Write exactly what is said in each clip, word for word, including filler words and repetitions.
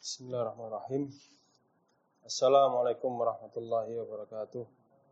Bismillahirrahmanirrahim. Assalamualaikum warahmatullahi wabarakatuh.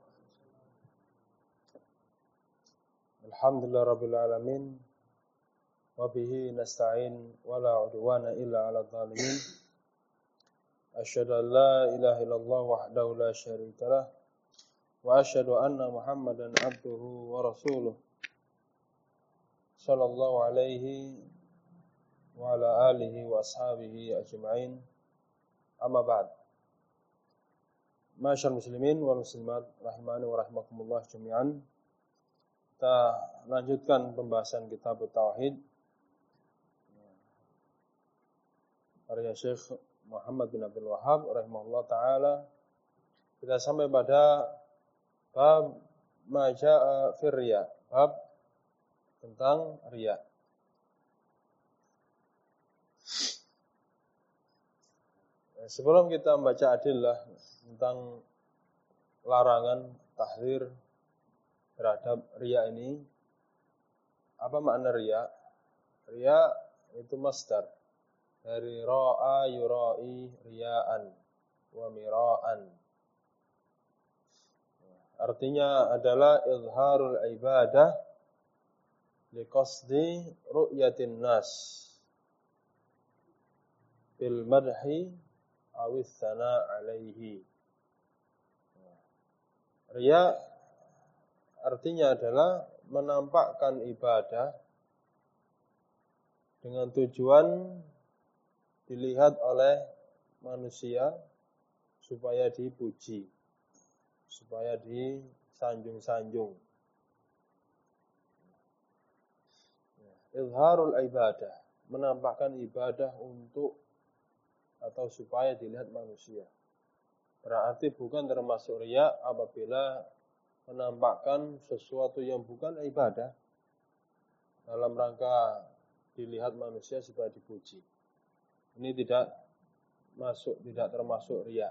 Alhamdulillah rabbil alamin. Wa bihi nasta'in wa la udwana illa 'alal zalimin. Asyhadu an la ilaha illallah wahdahu la syarika lah wa asyhadu anna Muhammadan abduhu wa rasuluh. Sallallahu alaihi wa ala alihi wa ashabihi ajma'in. Amma ba'd. Ma'asyiral muslimin wal muslimat rahimani wa rahimakumullah jami'an. Kita lanjutkan pembahasan kitab tauhid karya Syekh Muhammad bin Abdul Wahhab rahimahullah taala. Kita sampai pada bab ma jaa'a fir riya, bab tentang riya. Sebelum kita membaca adillah tentang larangan tahdzir terhadap riya ini, apa makna riya? Riya itu masdar dari ra'a yura'i riya'an wa mira'an. Artinya adalah izharul ibadah liqasdi ru'yatin nas bil madhi awis sana alaihi. Riya artinya adalah menampakkan ibadah dengan tujuan dilihat oleh manusia supaya dipuji, supaya disanjung-sanjung. Izharul ibadah, menampakkan ibadah untuk atau supaya dilihat manusia. Berarti bukan termasuk riya apabila menampakkan sesuatu yang bukan ibadah dalam rangka dilihat manusia supaya dipuji. Ini tidak masuk, tidak termasuk riya.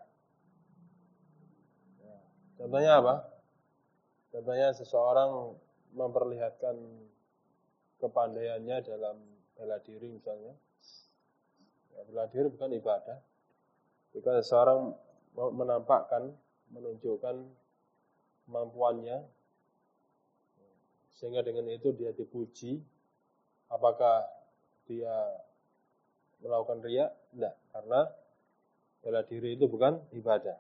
Ya. Contohnya apa? Contohnya seseorang memperlihatkan kepandaiannya dalam bela diri misalnya. Ya, bela diri bukan ibadah. Jika seseorang menampakkan, menunjukkan kemampuannya, sehingga dengan itu dia dipuji, apakah dia melakukan riya? Tidak, karena bela diri itu bukan ibadah.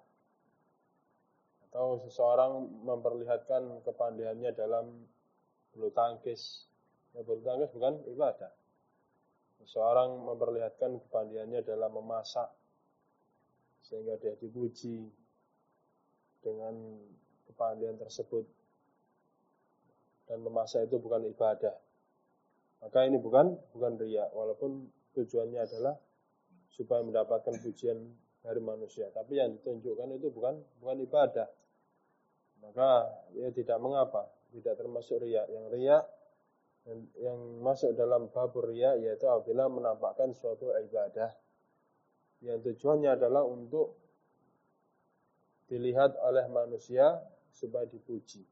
Atau seseorang memperlihatkan kepandaiannya dalam bulu tangkis, ya, bulu tangkis bukan ibadah. Seseorang memperlihatkan kepandaiannya dalam memasak sehingga dia dipuji dengan kepandaian tersebut, dan memasak itu bukan ibadah, maka ini bukan bukan riya, walaupun tujuannya adalah supaya mendapatkan pujian dari manusia, tapi yang ditunjukkan itu bukan bukan ibadah, maka ya tidak mengapa, tidak termasuk riya. Yang riya yang, yang masuk dalam bab riya yaitu apabila menampakkan suatu ibadah yang tujuannya adalah untuk dilihat oleh manusia supaya dipuji.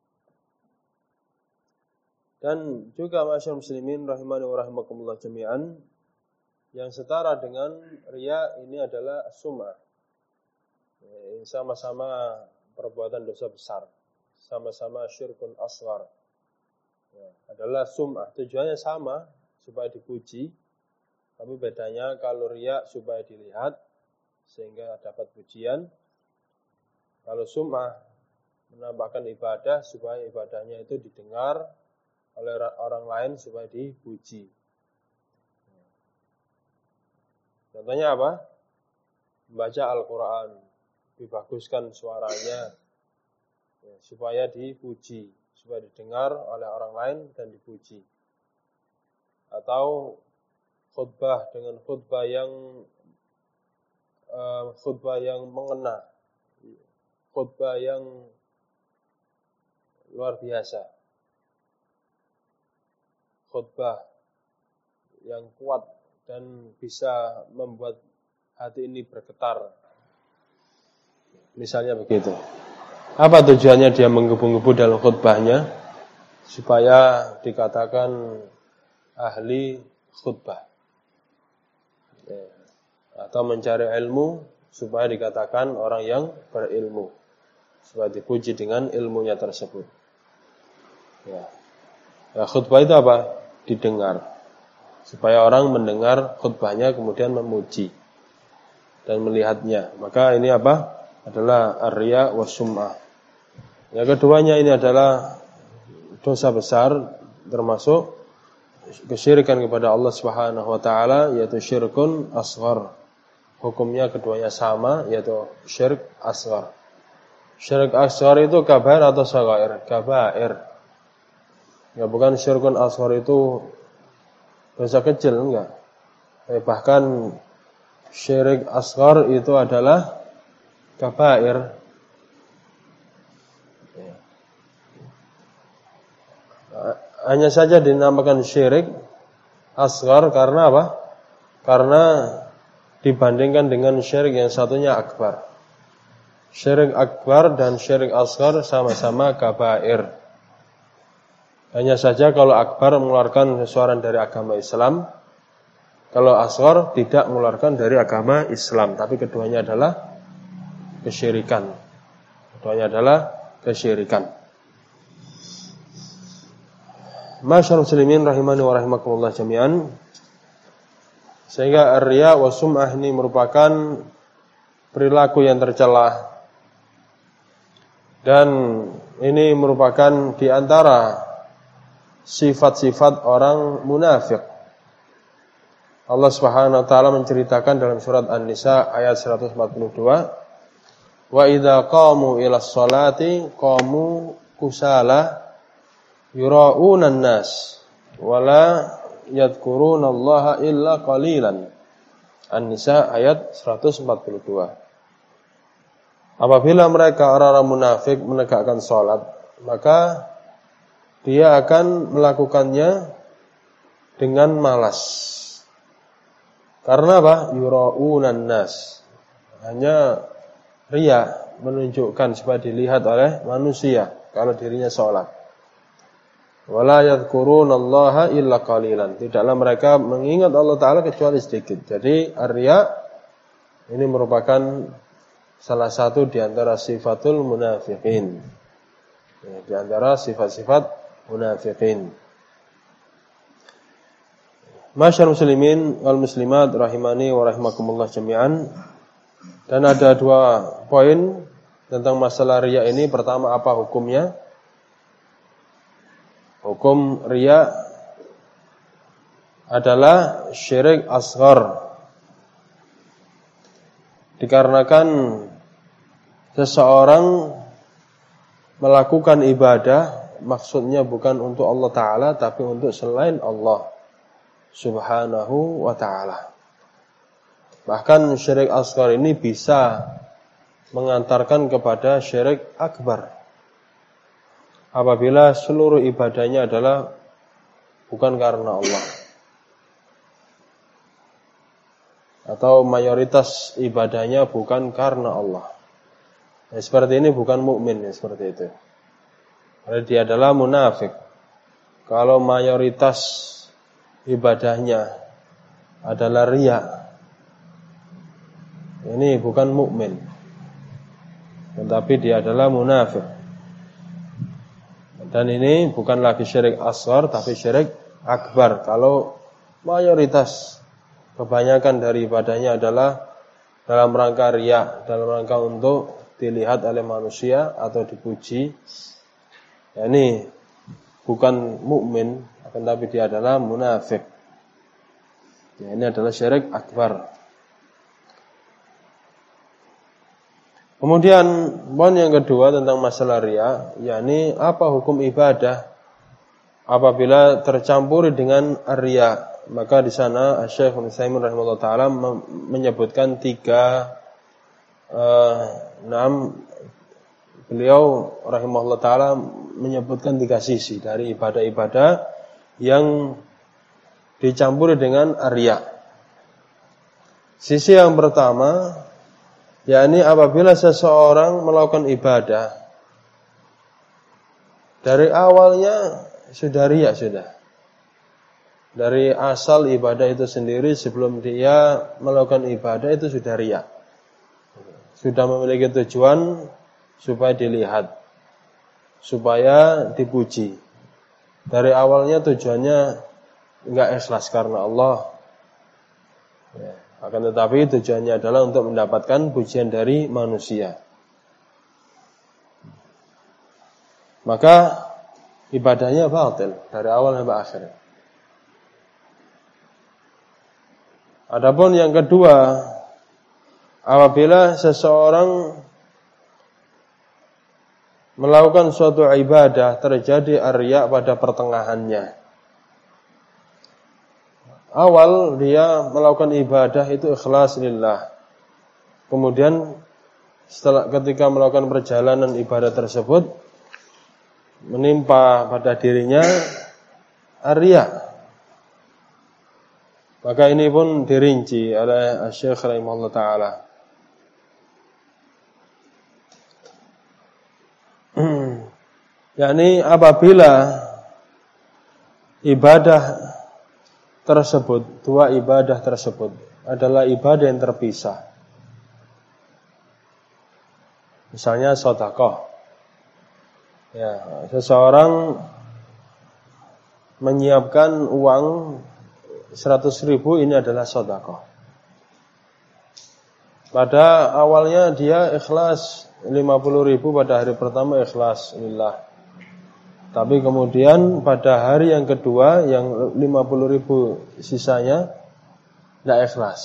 Dan juga masyarakat muslimin rahimani wa rahimakumullah jami'an, yang setara dengan riya ini adalah sum'ah. Ya, sama-sama perbuatan dosa besar, sama-sama syirkun asghar. Ya, adalah sum'ah, tujuannya sama, supaya dipuji, tapi bedanya kalau riya supaya dilihat sehingga dapat pujian, kalau sum'ah menampakkan ibadah supaya ibadahnya itu didengar oleh orang lain supaya dipuji. Contohnya apa? Membaca Al-Quran, dibaguskan suaranya ya, supaya dipuji, supaya didengar oleh orang lain dan dipuji. Atau khutbah dengan khutbah yang uh, khutbah yang mengena, khutbah yang luar biasa, khutbah yang kuat dan bisa membuat hati ini bergetar. Misalnya begitu. Apa tujuannya dia menggebu-gebu dalam khutbahnya? Supaya dikatakan ahli khutbah. atau mencari ilmu supaya dikatakan orang yang berilmu, supaya dipuji dengan ilmunya tersebut. Ya. Ya, khutbah itu apa? Didengar, supaya orang mendengar khutbahnya kemudian memuji dan melihatnya. Maka ini apa? Adalah ar-riya wa sum'ah. Yang keduanya ini adalah dosa besar, termasuk kesyirikan kepada Allah Subhanahu wa taala, yaitu syirkun asghar. Hukumnya keduanya sama, yaitu syirik asghar. Syirik asghar itu kabair atau shaghair? Kabair. Ya, bukan syirkun asghar itu dosa kecil, enggak. Eh, bahkan syirik asghar itu adalah kabair. Ya. Hanya saja dinamakan syirik asghar karena apa? Karena dibandingkan dengan syirik yang satunya akbar. Syirik akbar dan syirik asghar sama-sama kabair. Hanya saja kalau akbar mengeluarkan seseorang dari agama Islam, kalau asghar tidak mengeluarkan dari agama Islam, tapi keduanya adalah kesyirikan. Keduanya adalah kesyirikan. Masyaallah muslimin rahimani wa rahimakumullah jami'an. Sehingga ar-riya wa sum'ah ini merupakan perilaku yang tercela, dan ini merupakan di antara sifat-sifat orang munafik. Allah Subhanahu wa taala menceritakan dalam surat An-Nisa ayat seratus empat puluh dua, wa idza qamu ilas sholati qamu kusala yura'unan nas wala yadhkurunallaha illa qalilan. An-Nisa ayat seratus empat puluh dua. Apabila mereka orang-orang munafik menegakkan salat, maka dia akan melakukannya dengan malas. Karena apa? Yura'unan nas. Hanya riya, menunjukkan supaya dilihat oleh manusia kalau dirinya salat. Wala yadhkurunallaha illa qalilan. Tidaklah mereka mengingat Allah Ta'ala kecuali sedikit. Jadi ar-riya ini merupakan salah satu di antara sifatul munafiqin. Ya, di antara sifat-sifat munafiqin. Masyaallah muslimin wal muslimat rahimani wa rahimakumullah jami'an. Dan ada dua poin tentang masalah riya ini. Pertama, apa hukumnya? Hukum riya adalah syirik asghar. Dikarenakan seseorang melakukan ibadah maksudnya bukan untuk Allah Ta'ala, tapi untuk selain Allah Subhanahu wa Ta'ala. Bahkan syirik asghar ini bisa mengantarkan kepada syirik akbar, apabila seluruh ibadahnya adalah bukan karena Allah, atau mayoritas ibadahnya bukan karena Allah. Ya, seperti ini bukan mukmin, ya, seperti itu. Karena dia adalah munafik. Kalau mayoritas ibadahnya adalah riya, ini bukan mukmin, tetapi dia adalah munafik. Dan ini bukan lagi syirik asghar, tapi syirik akbar. Kalau mayoritas, kebanyakan dari ibadahnya adalah dalam rangka riya, dalam rangka untuk dilihat oleh manusia atau dipuji, ya, ini bukan mukmin, akan tapi dia adalah munafik. Ya, ini adalah syirik akbar. Kemudian poin yang kedua tentang masalah riya, yakni apa hukum ibadah apabila tercampuri dengan riya. Maka di sana Syekh Ibnu Utsaimin rahimahullah taala menyebutkan tiga uh, enam beliau rahimahullah taala menyebutkan tiga sisi dari ibadah-ibadah yang dicampuri dengan riya. Sisi yang pertama, yakni apabila seseorang melakukan ibadah dari awalnya sudah riya sudah. dari asal ibadah itu sendiri sebelum dia melakukan ibadah itu sudah riya. Sudah memiliki tujuan supaya dilihat, supaya dipuji. Dari awalnya tujuannya enggak ikhlas karena Allah. Ya, akan tetapi tujuannya adalah untuk mendapatkan pujian dari manusia. Maka ibadahnya batil dari awal sampai akhir. Adapun yang kedua, apabila seseorang melakukan suatu ibadah terjadi ar-riya pada pertengahannya. Awal dia melakukan ibadah itu ikhlas lillah. Kemudian setelah ketika melakukan perjalanan ibadah tersebut menimpa pada dirinya ar-riya. Maka ini pun dirinci oleh Syekh rahimahullah taala. yakni apabila ibadah tersebut, dua ibadah tersebut adalah ibadah yang terpisah. Misalnya sedekah. Ya, seseorang menyiapkan uang seratus ribu, ini adalah sedekah. Pada awalnya dia ikhlas lima puluh ribu, pada hari pertama ikhlas lillah. Tapi kemudian pada hari yang kedua yang lima puluh ribu sisanya tidak ikhlas,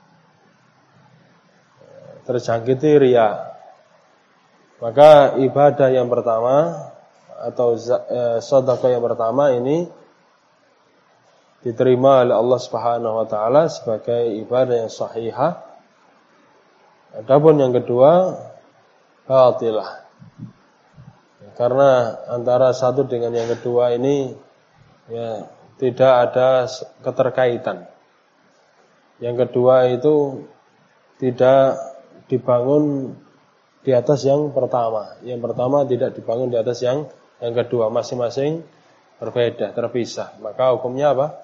terjangkiti riya. Maka ibadah yang pertama atau eh, sedekah yang pertama ini diterima oleh Allah Subhanahu wa taala sebagai ibadah yang sahihah. Adapun yang kedua batilah. Karena antara satu dengan yang kedua ini ya tidak ada keterkaitan. Yang kedua itu tidak dibangun di atas yang pertama. Yang pertama tidak dibangun di atas yang yang kedua, masing-masing berbeda, terpisah. Maka hukumnya apa?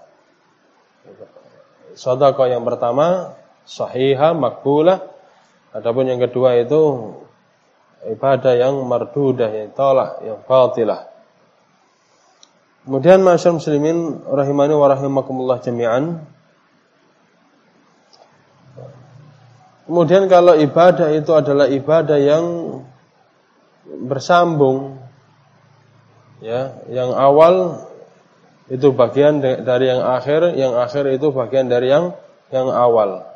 Sedekah yang pertama sahihah, makbulah. Adapun yang kedua itu ibadah yang mardudah, yang tolak, yang batilah. Kemudian masyarakat muslimin rahimani wa rahimakumullah jami'an. Kemudian kalau ibadah itu adalah ibadah yang bersambung, ya, yang awal itu bagian dari yang akhir, yang akhir itu bagian dari yang yang awal.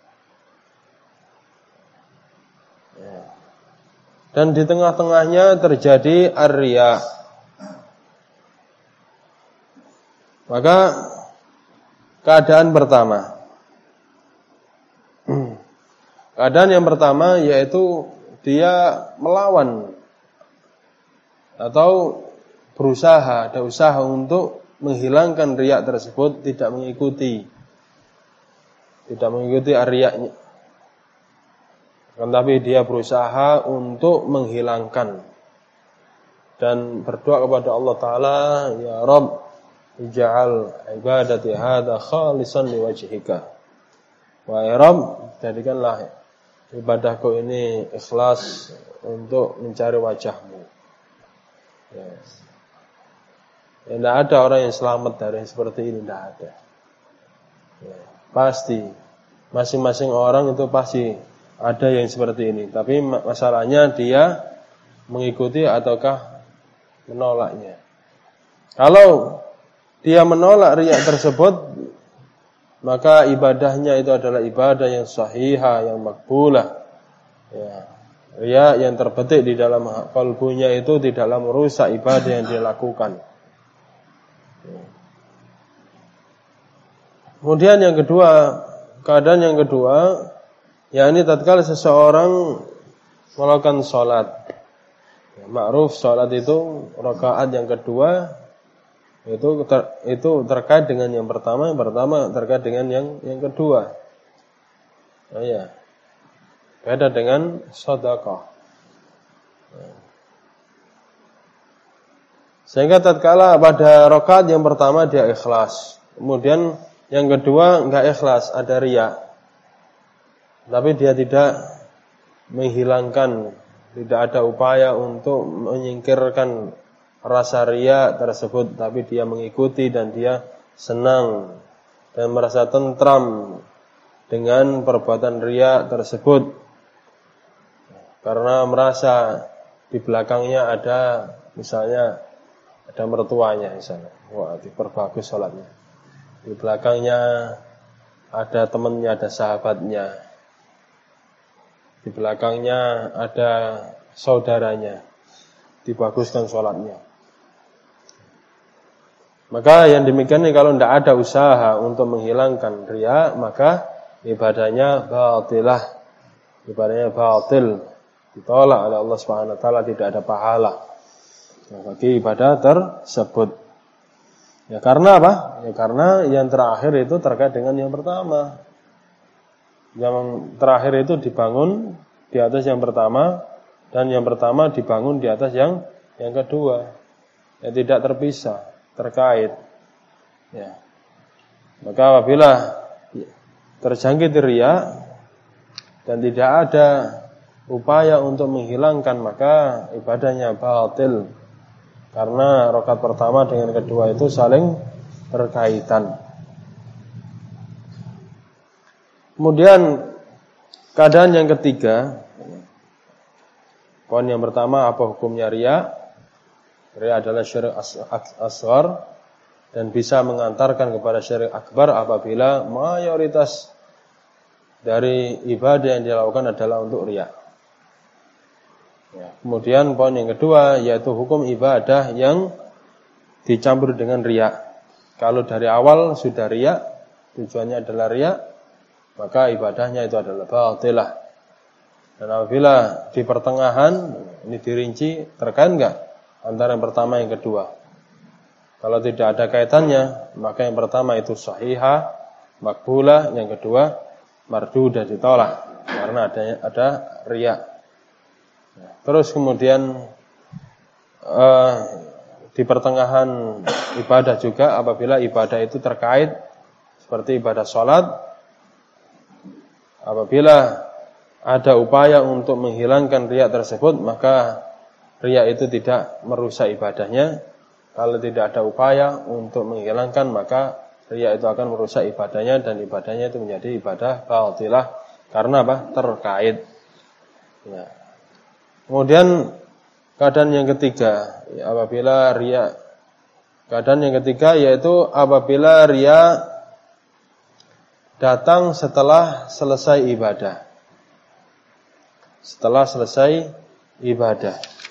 Dan di tengah-tengahnya terjadi ar-riya. Maka keadaan pertama, keadaan yang pertama yaitu dia melawan atau berusaha, ada usaha untuk menghilangkan riya tersebut, tidak mengikuti, tidak mengikuti ar-riyanya. Tetapi dia berusaha untuk menghilangkan dan berdoa kepada Allah Ta'ala, ya Rabb, ij'al ibadati hadha khalisan liwajhika. Wahai Rabb, jadikanlah ibadahku ini ikhlas untuk mencari wajahmu. Ya. Ya, tidak ada orang yang selamat dari seperti ini, tidak ada. Ya, pasti masing-masing orang itu pasti ada yang seperti ini. Tapi masalahnya dia mengikuti ataukah menolaknya. Kalau dia menolak riya tersebut, maka ibadahnya itu adalah ibadah yang sahihah, yang makbulah. Ya. Riya yang terbetik di dalam kalbunya itu tidaklah merusak ibadah yang dia lakukan. Ya. Kemudian yang kedua, keadaan yang kedua, yakni tatkala seseorang melakukan sholat, ya, ma'ruf sholat itu rakaat yang kedua itu ter, itu terkait dengan yang pertama, yang pertama terkait dengan yang yang kedua. Nah, ya. Beda dengan sedekah. Ya. Sehingga tatkala pada rakaat yang pertama dia ikhlas, Kemudian yang kedua enggak ikhlas, ada riya. Tapi dia tidak menghilangkan, tidak ada upaya untuk menyingkirkan rasa riya tersebut, tapi dia mengikuti dan dia senang dan merasa tentram dengan perbuatan riya tersebut karena merasa di belakangnya ada misalnya ada mertuanya misalnya, wah diperbagus sholatnya, di belakangnya ada temannya, ada sahabatnya, di belakangnya ada saudaranya, dibaguskan sholatnya. Maka yang demikian ini kalau tidak ada usaha untuk menghilangkan riya, maka ibadahnya batilah, ibadahnya batil, ditolak oleh Allah Subhanahu Wa Taala, tidak ada pahala bagi ibadah tersebut. Ya karena apa? Ya karena yang terakhir itu terkait dengan yang pertama. Yang terakhir itu dibangun di atas yang pertama, dan yang pertama dibangun di atas yang yang kedua. Ya tidak terpisah, terkait. Ya. Maka apabila terjangkit riya dan tidak ada upaya untuk menghilangkan, maka ibadahnya batil. Karena rakaat pertama dengan kedua itu saling berkaitan. Kemudian keadaan yang ketiga, poin yang pertama apa hukumnya riya? Riya adalah syirik asghar dan bisa mengantarkan kepada syirik akbar apabila mayoritas dari ibadah yang dilakukan adalah untuk riya. Ya, kemudian poin yang kedua yaitu hukum ibadah yang dicampur dengan riya. Kalau dari awal sudah riya, tujuannya adalah riya, maka ibadahnya itu adalah batilah. Dan apabila di pertengahan ini dirinci, terkait enggak antara yang pertama yang kedua? Kalau tidak ada kaitannya, maka yang pertama itu sahihah, makbulah, yang kedua mardudah, ditolak karena ada ada riya. Terus kemudian uh, di pertengahan ibadah juga apabila ibadah itu terkait seperti ibadah sholat, apabila ada upaya untuk menghilangkan riya tersebut, maka riya itu tidak merusak ibadahnya. Kalau tidak ada upaya untuk menghilangkan, maka riya itu akan merusak ibadahnya dan ibadahnya itu menjadi ibadah batilah karena apa? Terkait. Ya. Kemudian keadaan yang ketiga, ya, apabila riya, keadaan yang ketiga yaitu apabila riya datang setelah selesai ibadah. Setelah selesai ibadah.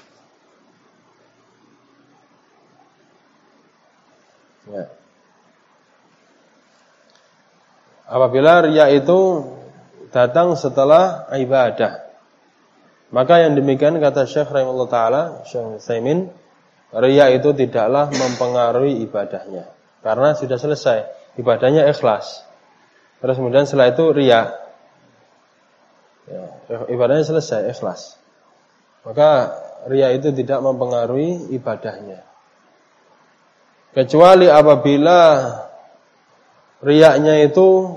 Ya. Apabila riya itu datang setelah ibadah, maka yang demikian kata Syekh rahimahullah taala, Syekh Utsaimin, riya itu tidaklah mempengaruhi ibadahnya karena sudah selesai, ibadahnya ikhlas. Terus kemudian setelah itu riya, ya, ibadahnya selesai, ikhlas. Maka riya itu tidak mempengaruhi ibadahnya. Kecuali apabila riyanya itu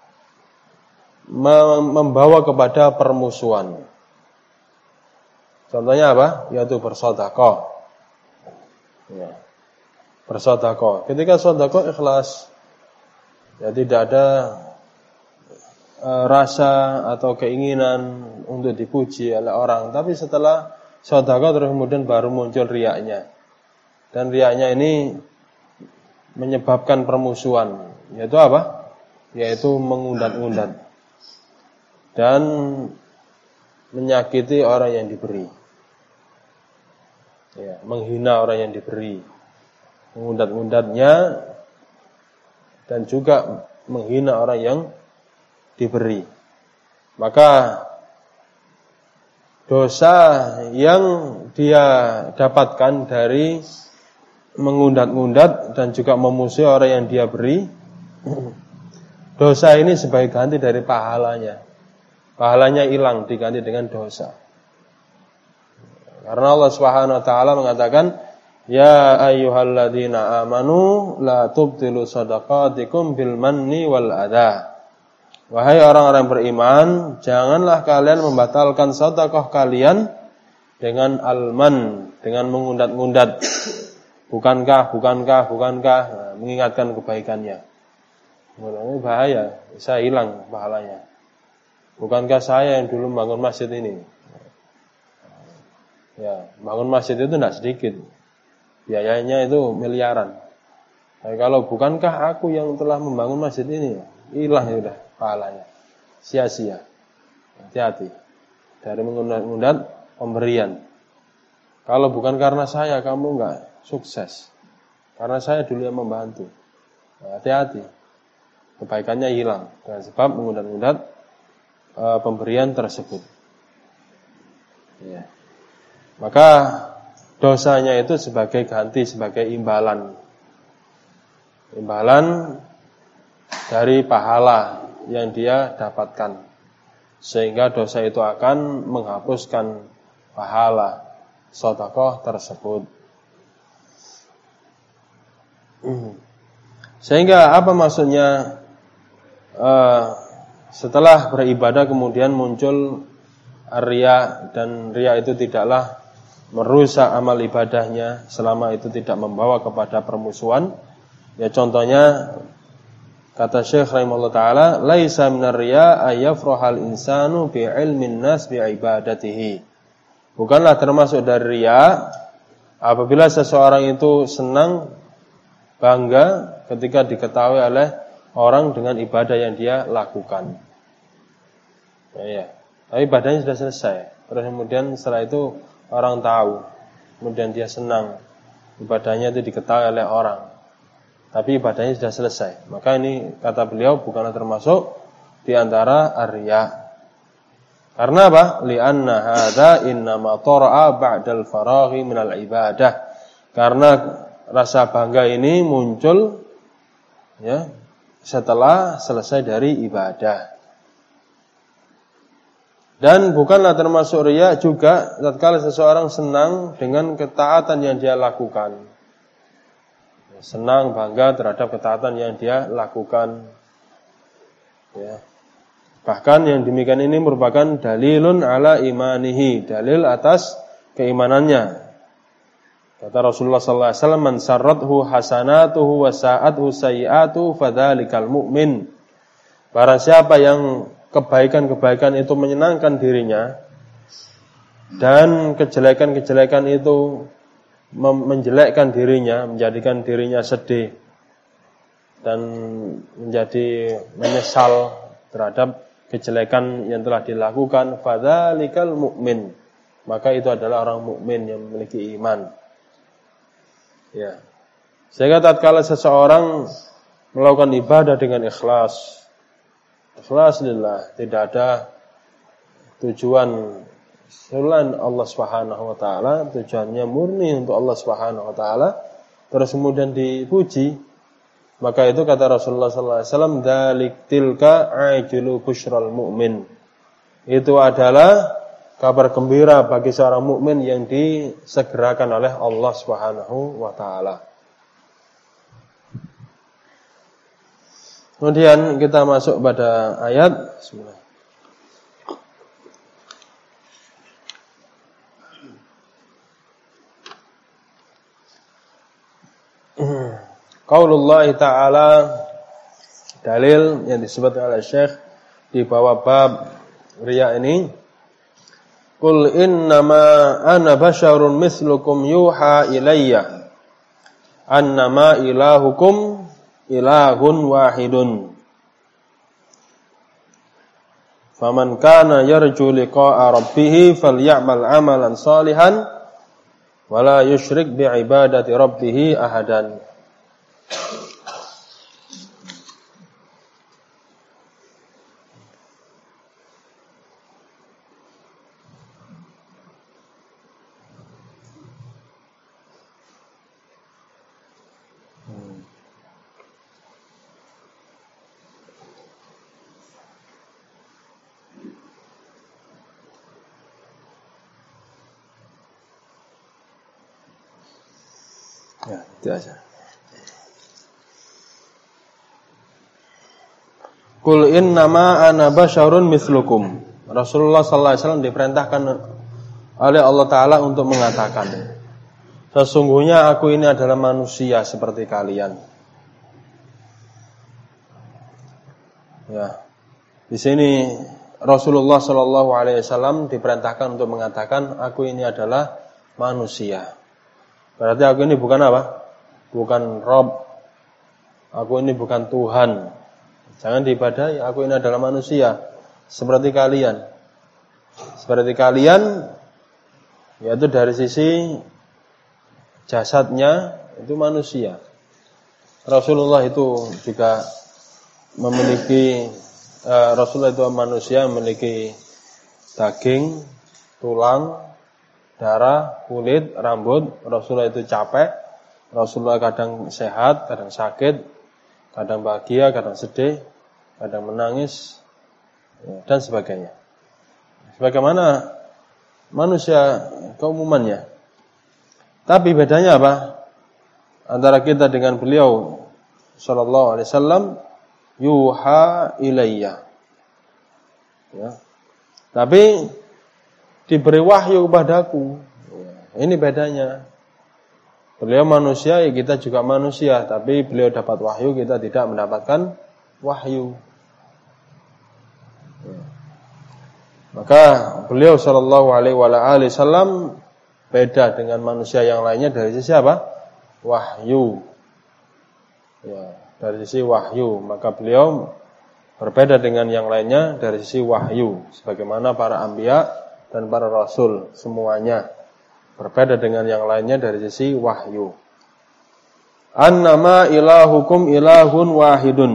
membawa kepada permusuhan. Contohnya apa? Yaitu bersedekah. Ya. Bersedekah. Ketika sedekah ikhlas, ya tidak ada e, rasa atau keinginan untuk dipuji oleh orang, tapi setelah sedekah terus kemudian baru muncul riyanya. Dan riyanya ini menyebabkan permusuhan, yaitu apa? Yaitu mengundat-undat dan menyakiti orang yang diberi, ya, menghina orang yang diberi, mengundat-undatnya dan juga menghina orang yang diberi. Maka dosa yang dia dapatkan dari mengundat-undat dan juga memusuhi orang yang dia beri, dosa ini sebagai ganti dari pahalanya. Pahalanya hilang diganti dengan dosa. Karena Allah Subhanahu wa taala mengatakan, Ya ayyuhalladzina amanu la tubtilu shadaqatikum bil manni wal adha. Wahai orang-orang beriman, janganlah kalian membatalkan sedekah kalian dengan alman, dengan mengundat-undat. Bukankah, bukankah, bukankah, nah, mengingatkan kebaikannya. Ini bahaya, bisa hilang pahalanya. Bukankah saya yang dulu bangun masjid ini? Ya, bangun masjid itu tidak sedikit. Biayanya itu miliaran. Nah, kalau bukankah aku yang telah membangun masjid ini, hilang sudah pahalanya, sia-sia. Hati-hati dari mengundat-undat pemberian. Kalau bukan karena saya, kamu enggak sukses. Karena saya dulu yang membantu. Nah, hati-hati, kebaikannya hilang dengan sebab mengundat-undat e, pemberian tersebut. Ya. Maka dosanya itu sebagai ganti, sebagai imbalan. Imbalan dari pahala yang dia dapatkan. Sehingga dosa itu akan menghapuskan pahala sedekah tersebut. Sehingga apa maksudnya? Uh, setelah beribadah kemudian muncul riya, dan riya itu tidaklah merusak amal ibadahnya selama itu tidak membawa kepada permusuhan. Ya contohnya kata Syekh rahimahullah taala, laisa minar riya ayyafrahal insanu bi ilmin nas bi ibadatihi. Bukanlah termasuk dari riya apabila seseorang itu senang, bangga ketika diketahui oleh orang dengan ibadah yang dia lakukan. Ya, ya. Tapi ibadahnya sudah selesai. Terus kemudian setelah itu orang tahu, kemudian dia senang, ibadahnya itu diketahui oleh orang, tapi ibadahnya sudah selesai. Maka ini kata beliau bukanlah termasuk di antara ar-riya. Karena apa? Li'anna hadza innama tara'a ba'dal faraghi minal ibadah. Karena rasa bangga ini muncul ya setelah selesai dari ibadah. Dan bukanlah termasuk riya juga tatkala seseorang senang dengan ketaatan yang dia lakukan. Senang, bangga terhadap ketaatan yang dia lakukan. Ya. Bahkan yang demikian ini merupakan dalilun ala imanihi, dalil atas keimanannya. Kata Rasulullah sallallahu alaihi wasallam, "Man sarrathu hasanatuhu wa sa'athu sayyi'atuhu fadzalikal mu'min." Barang siapa yang kebaikan-kebaikan itu menyenangkan dirinya dan kejelekan-kejelekan itu menjelekkan dirinya, menjadikan dirinya sedih dan menjadi menyesal terhadap kejelekan yang telah dilakukan, fadzalikal mu'min, maka itu adalah orang mukmin yang memiliki iman. Ya. Sehingga tatkala seseorang melakukan ibadah dengan ikhlas, ikhlas lillah, tidak ada tujuan selain Allah Subhanahu wa taala, tujuannya murni untuk Allah Subhanahu wa taala, terus kemudian dipuji, maka itu kata Rasulullah sallallahu alaihi wasallam, dzalik tilka ajlu busyral mu'min. Itu adalah kabar gembira bagi seorang mukmin yang disegerakan oleh Allah Subhanahu wa taala. Kemudian kita masuk pada ayat bismillah. Qaulullah ta'ala, dalil yang disebutkan oleh Syekh di bawah bab riya ini, qul innama ana basyarun mislukum yuha ilayya annama ilahukum ilahun wahidun faman kana yarju liqa'a rabbih falyamal amalan salihan wala yusyrik bi'ibadati rabbih ahadan. Ya, itu aja. Qul innama ana basyarun mislukum. Rasulullah sallallahu alaihi wasallam diperintahkan oleh Allah Ta'ala untuk mengatakan, sesungguhnya aku ini adalah manusia seperti kalian. Ya. Di sini Rasulullah sallallahu alaihi wasallam diperintahkan untuk mengatakan, aku ini adalah manusia. Berarti aku ini bukan apa? Bukan Rob. Aku ini bukan Tuhan. Jangan diibadahi, aku ini adalah manusia seperti kalian. Seperti kalian, yaitu dari sisi jasadnya itu manusia. Rasulullah itu juga memiliki uh, Rasulullah itu manusia memiliki daging, tulang, darah, kulit, rambut. Rasulullah itu capek. Rasulullah kadang sehat, kadang sakit, kadang bahagia, kadang sedih, kadang menangis, ya, dan sebagainya. Sebagaimana manusia keumumannya. Tapi bedanya apa? Antara kita dengan beliau sallallahu alaihi wasallam, yuha ilayya. Ya. Tapi diberi wahyu kepadaku. Ya, ini bedanya. Beliau manusia, ya kita juga manusia, tapi beliau dapat wahyu, kita tidak mendapatkan wahyu. Ya. Maka beliau sallallahu alaihi wasallam beda dengan manusia yang lainnya dari sisi apa? Wahyu. Ya, dari sisi wahyu, maka beliau berbeda dengan yang lainnya dari sisi wahyu, sebagaimana para anbiya dan para rasul semuanya berbeda dengan yang lainnya dari sisi wahyu. Annama ilahukum ilahun wahidun.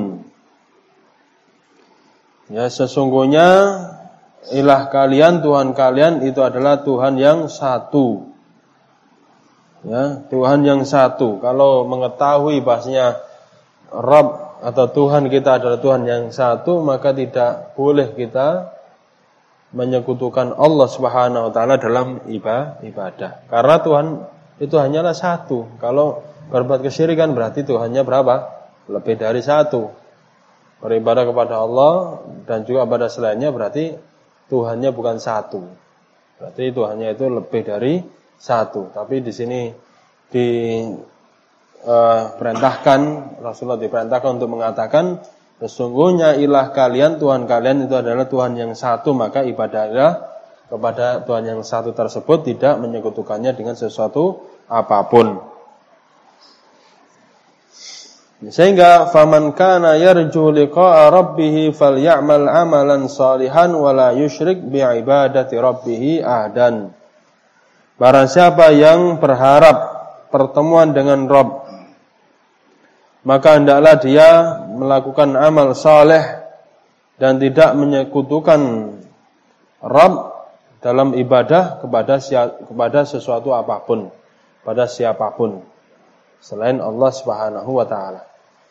Ya, sesungguhnya ilah kalian, Tuhan kalian itu adalah Tuhan yang satu. Ya, Tuhan yang satu. Kalau mengetahui bahasanya Rabb atau Tuhan kita adalah Tuhan yang satu, maka tidak boleh kita menyekutukan Allah Subhanahu wa taala dalam ibadah. Karena Tuhan itu hanyalah satu. Kalau berbuat kesyirikan berarti Tuhannya berapa? Lebih dari satu. Beribadah kepada Allah dan juga pada selainnya berarti Tuhannya bukan satu. Berarti Tuhannya itu lebih dari satu. Tapi di sini diperintahkan, uh, Rasulullah diperintahkan untuk mengatakan, sesungguhnya ilah kalian, Tuhan kalian itu adalah Tuhan yang satu, maka ibadahlah kepada Tuhan yang satu tersebut, tidak menyekutukannya dengan sesuatu apapun. Sehingga faman kana yarju liqa'a rabbih falyamal amalan salihan wala yusyrik bi'ibadati rabbih ahadan. Barang siapa yang berharap pertemuan dengan Rabb, maka hendaklah dia melakukan amal saleh dan tidak menyekutukan Rabb dalam ibadah kepada kepada sesuatu apapun, pada siapapun selain Allah Subhanahu wa taala.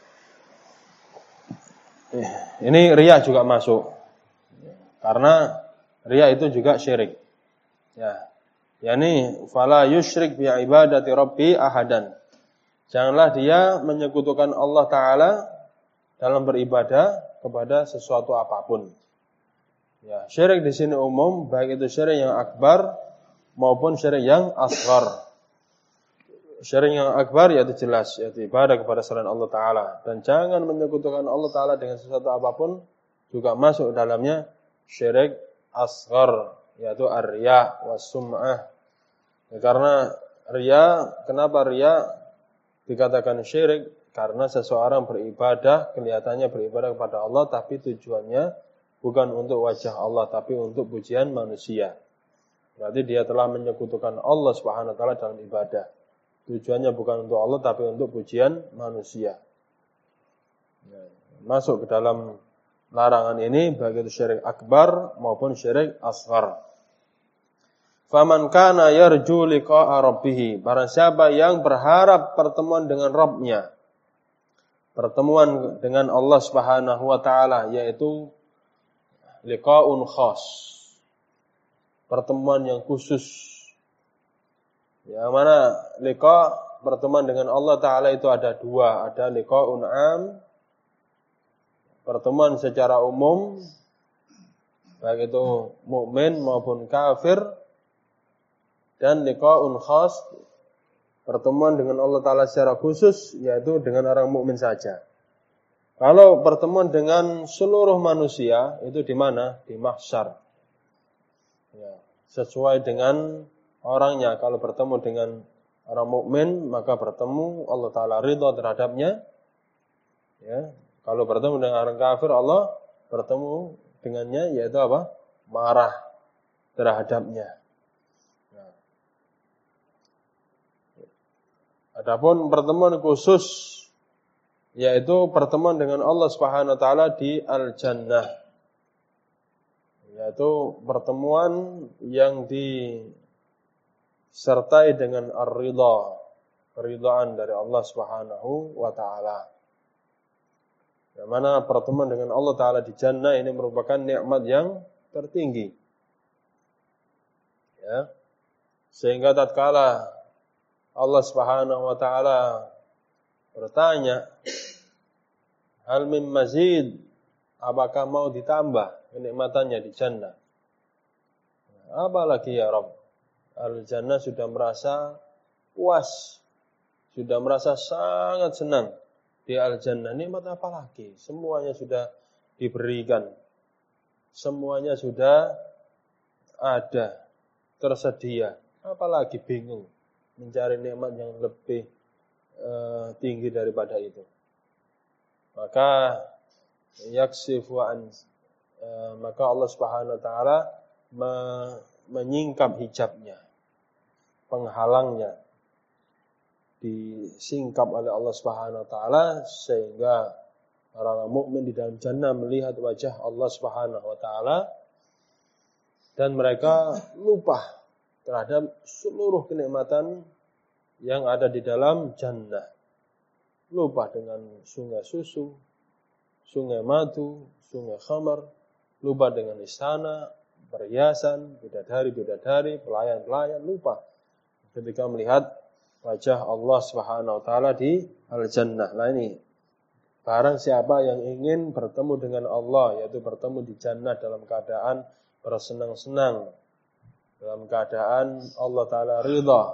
Ini riya juga masuk. Karena riya itu juga syirik. Ya. Yani fala yusyrik bi ibadati rabbi ahadan. Janganlah dia menyekutukan Allah Ta'ala dalam beribadah kepada sesuatu apapun. Ya, syirik di sini umum, baik itu syirik yang akbar maupun syirik yang asghar. Syirik yang akbar yaitu jelas, yaitu ibadah kepada selain Allah Ta'ala. Dan jangan menyekutukan Allah Ta'ala dengan sesuatu apapun, juga masuk dalamnya syirik asghar, yaitu ar-riya was-sum'ah. Ya, karena riya, kenapa riya dikatakan syirik? Karena seseorang beribadah, kelihatannya beribadah kepada Allah, tapi tujuannya bukan untuk wajah Allah, tapi untuk pujian manusia. Berarti dia telah menyekutukan Allah Subhanahu wa taala dalam ibadah. Tujuannya bukan untuk Allah, tapi untuk pujian manusia. Masuk ke dalam larangan ini, baik itu syirik akbar maupun syirik asghar. Faman kana yarju liqa'a rabbih, barang siapa yang berharap pertemuan dengan Rabb-nya, pertemuan dengan Allah Subhanahu wa taala, yaitu liqa'un khas, pertemuan yang khusus. Yang mana liqa pertemuan dengan Allah Ta'ala itu ada dua. Ada liqa'un am, pertemuan secara umum, baik itu mukmin maupun kafir. Dan liqa'un khas, pertemuan dengan Allah Ta'ala secara khusus, yaitu dengan orang mukmin saja. Kalau pertemuan dengan seluruh manusia, itu di mana? Di mahsyar. Ya, sesuai dengan orangnya. Kalau bertemu dengan orang mukmin, maka bertemu Allah Ta'ala ridha terhadapnya. Ya, kalau bertemu dengan orang kafir, Allah bertemu dengannya, yaitu apa? Marah terhadapnya. Nah. Adapun pertemuan khusus, yaitu pertemuan dengan Allah Subhanahu wa taala di Al-Jannah. Yaitu pertemuan yang disertai dengan ar-ridha, keridhaan dari Allah Subhanahu wa taala. Yang mana pertemuan dengan Allah Ta'ala di Jannah ini merupakan nikmat yang tertinggi. Ya. Sehingga tatkala Allah Subhanahu wa Ta'ala bertanya, hal min mazid, apakah mau ditambah kenikmatannya di Jannah? Apa lagi ya Rabb? Al-Jannah sudah merasa puas, sudah merasa sangat senang. Di Al-Jannah, nikmat apa lagi? Semuanya sudah diberikan. Semuanya sudah ada, tersedia. Apalagi bingung mencari nikmat yang lebih uh, tinggi daripada itu. Maka yaksifu an uh, maka Allah Subhanahu wa taala me, menyingkap hijabnya, penghalangnya disingkap oleh Allah Subhanahu wa taala, sehingga orang mukmin di dalam jannah melihat wajah Allah Subhanahu wa taala dan mereka lupa terhadap seluruh kenikmatan yang ada di dalam jannah. Lupa dengan sungai susu, sungai madu, sungai khamar, lupa dengan istana, perhiasan, bidadari-bidadari, pelayan-pelayan, lupa ketika melihat wajah Allah Subhanahu wa taala di Al-Jannah. Nah ini, barang siapa yang ingin bertemu dengan Allah, yaitu bertemu di jannah dalam keadaan bersenang-senang, dalam keadaan Allah Ta'ala ridha,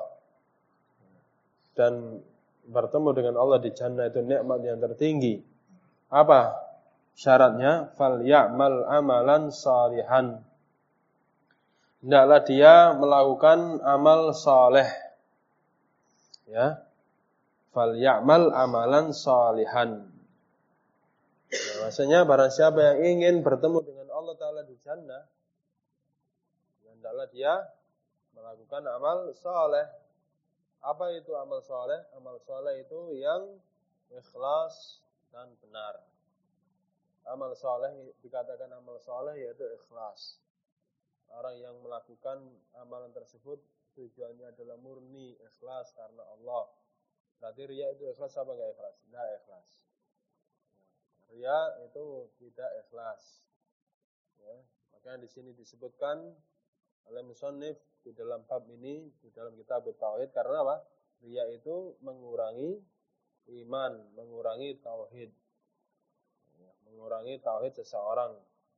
dan bertemu dengan Allah di jannah itu nikmat yang tertinggi. Apa syaratnya? Fal ya'mal amalan salihan. Hendaklah dia melakukan amal saleh. Ya, fal ya'mal amalan salihan. Nah, maksudnya barang siapa yang ingin bertemu dengan Allah Ta'ala di jannah, hendaklah dia melakukan amal saleh. Apa itu amal saleh? Amal saleh itu yang ikhlas dan benar. Amal saleh, dikatakan amal saleh yaitu ikhlas. Orang yang melakukan amalan tersebut tujuannya adalah murni, ikhlas karena Allah. Berarti riya itu ikhlas apa enggak ikhlas? Enggak ikhlas. Riya itu tidak ikhlas. Ya, makanya di sini disebutkan oleh musannif di dalam bab ini, di dalam kitab tauhid, karena apa? Riya itu mengurangi iman, mengurangi tauhid. Ya, mengurangi tauhid seseorang.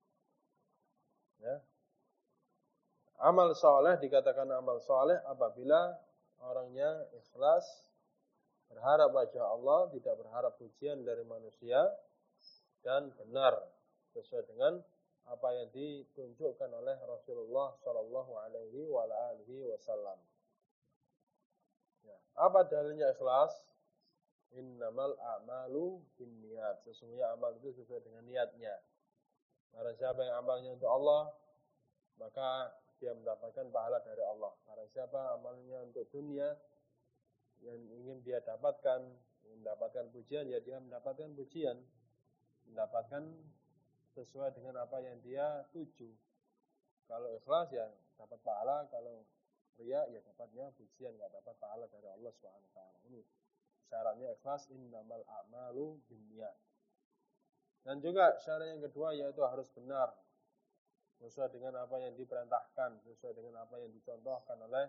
Ya. Amal soleh dikatakan amal soleh apabila orangnya ikhlas, berharap wajah Allah, tidak berharap pujian dari manusia, dan benar sesuai dengan apa yang ditunjukkan oleh Rasulullah Shallallahu Alaihi Wasallam. Ya. Apa dalilnya ikhlas? Innamal a'malu binniyat. Sesungguhnya amal itu sesuai dengan niatnya. Barang siapa yang amalnya untuk Allah, maka dia mendapatkan pahala dari Allah. Barang siapa amalnya untuk dunia, yang ingin dia dapatkan, mendapatkan pujian, ya dia mendapatkan pujian, mendapatkan sesuai dengan apa yang dia tuju. Kalau ikhlas ya dapat pahala, kalau riya ya dapatnya pujian, enggak dapat pahala dari Allah Subhanahu wa taala. Ini syaratnya ikhlas, innamal a'malu binniyat. Dan juga syarat yang kedua yaitu harus benar, sesuai dengan apa yang diperintahkan, sesuai dengan apa yang dicontohkan oleh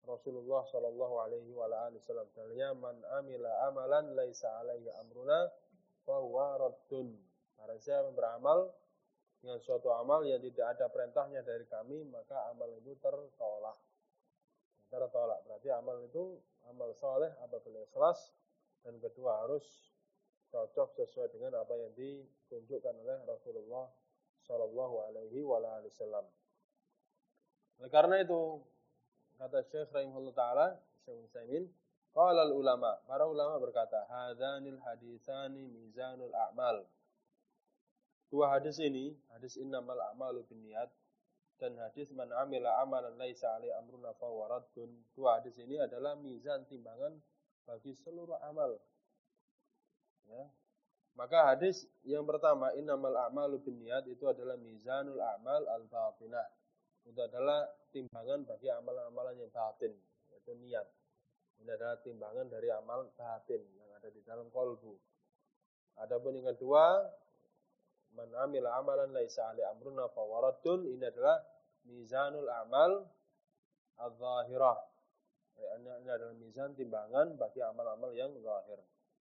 Rasulullah Shallallahu Alaihi Wasallam dalilnya man amila amalan laisa alaihi amruna fahuwa raddun. Barang siapa beramal dengan suatu amal yang tidak ada perintahnya dari kami, maka amal itu tertolak. Tertolak berarti amal itu amal soleh apabila ikhlas, dan kedua harus cocok sesuai dengan apa yang ditunjukkan oleh Rasulullah Shallallahu Alaihi Wasallam. Oleh karena itu kata Syekh rahimahullah taala, Syekh Utsaimin, qala ulama, para ulama berkata, hadzanil haditsani mizanul a'mal. Dua hadis ini, hadis innamal a'malu binniyat dan hadis man amila amalan laisa alaihi amruna fahuwa raddun. Dua hadis ini adalah mizan timbangan bagi seluruh amal. Ya. Maka hadis yang pertama innamal a'malu binniyat itu adalah mizanul a'mal al-batinah. Itu adalah timbangan bagi amalan-amalan yang batin, yaitu niat. Ini adalah timbangan dari amal batin yang ada di dalam qalbu. Adapun yang kedua, man amila amalan laisa alaihi amruna fahuwa raddun, ini adalah mizanul a'mal adz-dzahirah. Ini adalah mizan timbangan bagi amal-amal yang zahir.